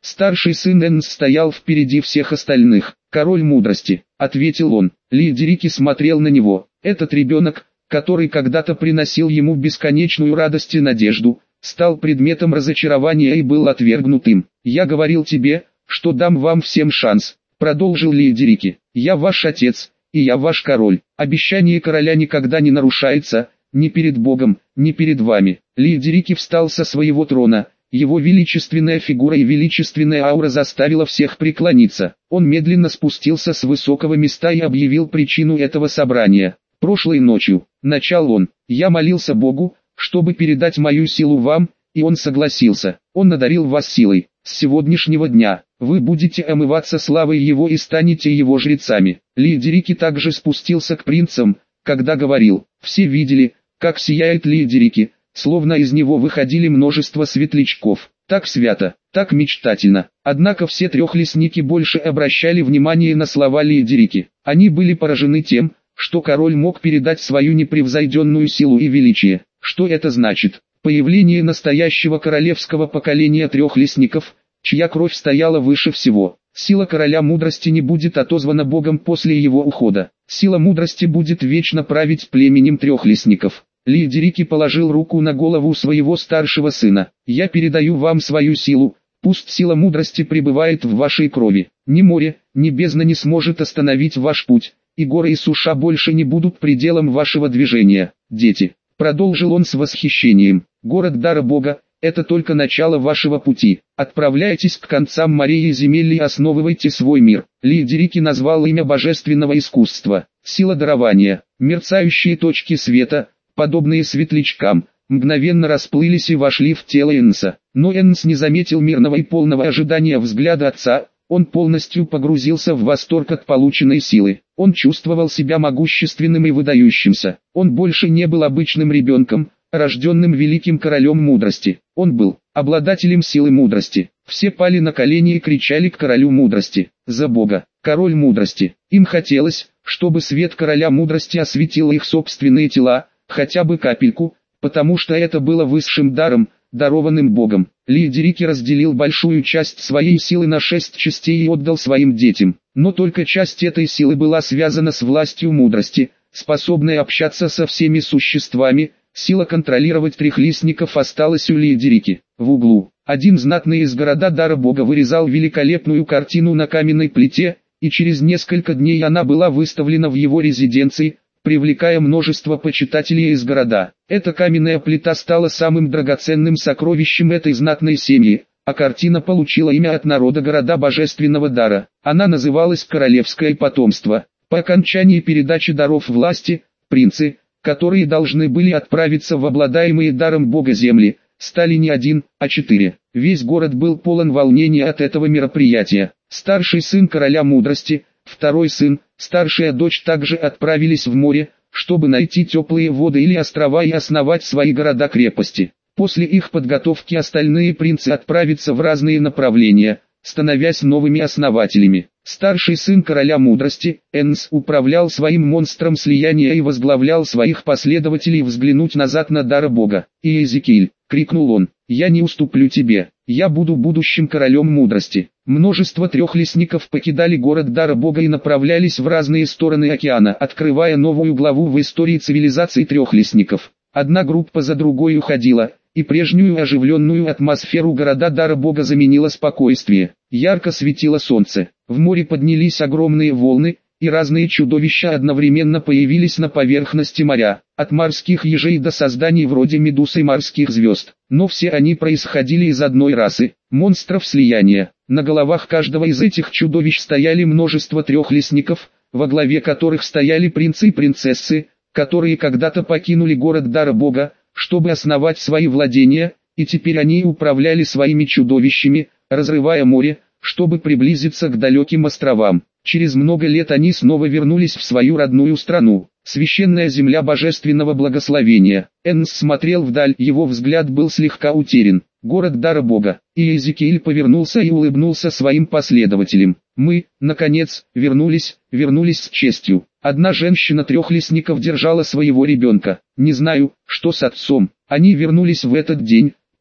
Старший сын Эннс стоял впереди всех остальных. «Король мудрости», — ответил он. Лиердирики смотрел на него. Этот ребенок, который когда-то приносил ему бесконечную радость и надежду, стал предметом разочарования и был отвергнут им. «Я говорил тебе, что дам вам всем шанс», — продолжил Лиердирики. «Я ваш отец, и я ваш король. Обещание короля никогда не нарушается, ни перед Богом, ни перед вами». Лиердирики встал со своего трона. Его величественная фигура и величественная аура заставила всех преклониться. Он медленно спустился с высокого места и объявил причину этого собрания. «Прошлой ночью, — начал он, — я молился Богу, чтобы передать мою силу вам, и он согласился. Он надарил вас силой. С сегодняшнего дня вы будете омываться славой его и станете его жрецами». Лиердирики также спустился к принцам, когда говорил. Все видели, как сияет Лиердирики, словно из него выходили множество светлячков. Так свято, так мечтательно. Однако все трехлесники больше обращали внимание на слова Лиердирики. Они были поражены тем, что король мог передать свою непревзойденную силу и величие. Что это значит? Появление настоящего королевского поколения трехлесников, чья кровь стояла выше всего. Сила короля мудрости не будет отозвана Богом после его ухода. Сила мудрости будет вечно править племенем трехлесников. Лиердирики положил руку на голову своего старшего сына. «Я передаю вам свою силу, пусть сила мудрости пребывает в вашей крови. Ни море, ни бездна не сможет остановить ваш путь, и горы и суша больше не будут пределом вашего движения. Дети», — продолжил он с восхищением, — «город дара Бога — это только начало вашего пути. Отправляйтесь к концам морей и земель и основывайте свой мир». Лиердирики назвал имя божественного искусства. Сила дарования, мерцающие точки света, подобные светлячкам, мгновенно расплылись и вошли в тело Эннса. Но Эннс не заметил мирного и полного ожидания взгляда отца, он полностью погрузился в восторг от полученной силы. Он чувствовал себя могущественным и выдающимся. Он больше не был обычным ребенком, рожденным великим королем мудрости. Он был обладателем силы мудрости. Все пали на колени и кричали к королю мудрости: «За Бога, король мудрости!» Им хотелось, чтобы свет короля мудрости осветил их собственные тела, хотя бы капельку, потому что это было высшим даром, дарованным Богом. Лиердирики разделил большую часть своей силы на шесть частей и отдал своим детям. Но только часть этой силы была связана с властью мудрости, способной общаться со всеми существами. Сила контролировать трехлистников осталась у Лиердирики. В углу, один знатный из города дара Бога вырезал великолепную картину на каменной плите, и через несколько дней она была выставлена в его резиденции, привлекая множество почитателей из города. Эта каменная плита стала самым драгоценным сокровищем этой знатной семьи, а картина получила имя от народа города божественного дара. Она называлась «Королевское потомство». По окончании передачи даров власти, принцы, которые должны были отправиться в обладаемые даром Бога земли, стали не один, а четыре. Весь город был полон волнения от этого мероприятия. Старший сын короля мудрости, второй сын, старшая дочь также отправились в море, чтобы найти теплые воды или острова и основать свои города-крепости. После их подготовки остальные принцы отправятся в разные направления, становясь новыми основателями. Старший сын короля мудрости, Эннс, управлял своим монстром слияния и возглавлял своих последователей взглянуть назад на дара Бога. «Иезекииль!» — крикнул он. «Я не уступлю тебе, я буду будущим королем мудрости». Множество трехлесников покидали город дара Бога и направлялись в разные стороны океана, открывая новую главу в истории цивилизации трехлесников. Одна группа за другой уходила, и прежнюю оживленную атмосферу города дара Бога заменило спокойствие. Ярко светило солнце, в море поднялись огромные волны, и разные чудовища одновременно появились на поверхности моря, от морских ежей до созданий вроде медуз и морских звезд. Но все они происходили из одной расы – монстров слияния. На головах каждого из этих чудовищ стояли множество трехлесников, во главе которых стояли принцы и принцессы, которые когда-то покинули город дара Бога, чтобы основать свои владения, и теперь они управляли своими чудовищами, разрывая море, чтобы приблизиться к далеким островам. Через много лет они снова вернулись в свою родную страну, священная земля божественного благословения. Эннс смотрел вдаль, его взгляд был слегка утерян. Город дара Бога. Иезекииль повернулся и улыбнулся своим последователям. «Мы, наконец, вернулись, вернулись с честью». Одна женщина трехлесников держала своего ребенка. «Не знаю, что с отцом». Они вернулись в этот день,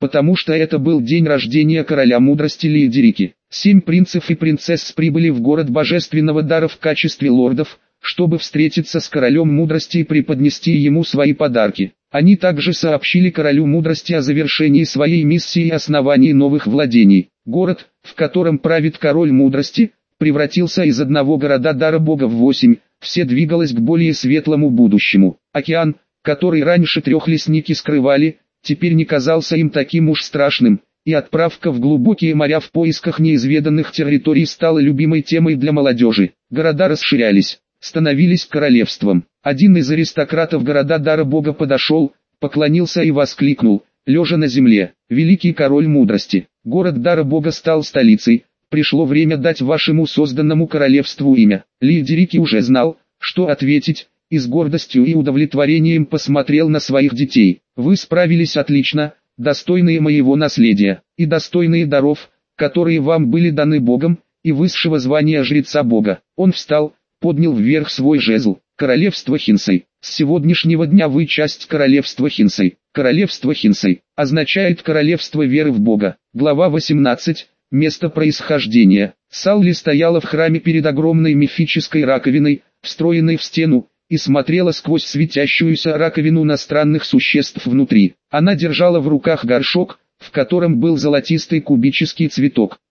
потому что это был день рождения короля мудрости Лиедерики. Семь принцев и принцесс прибыли в город божественного дара в качестве лордов, чтобы встретиться с королем мудрости и преподнести ему свои подарки. Они также сообщили королю мудрости о завершении своей миссии и основании новых владений. Город, в котором правит король мудрости, превратился из одного города дара бога в восемь, все двигалось к более светлому будущему. Океан, который раньше трехлесники скрывали, теперь не казался им таким уж страшным, и отправка в глубокие моря в поисках неизведанных территорий стала любимой темой для молодежи. Города расширялись, становились королевством. Один из аристократов города дара бога подошел, поклонился и воскликнул, лежа на земле: «Великий король мудрости, город дара бога стал столицей, пришло время дать вашему созданному королевству имя». Лиедерики уже знал, что ответить, и с гордостью и удовлетворением посмотрел на своих детей. «Вы справились отлично, достойные моего наследия, и достойные даров, которые вам были даны Богом, и высшего звания жреца Бога». Он встал, поднял вверх свой жезл. Королевство Хинсей. С сегодняшнего дня вы часть королевства Хинсей. Королевство Хинсей означает королевство веры в Бога. Глава восемнадцать. Место происхождения. Салли стояла в храме перед огромной мифической раковиной, встроенной в стену, и смотрела сквозь светящуюся раковину на странных существ внутри. Она держала в руках горшок, в котором был золотистый кубический цветок.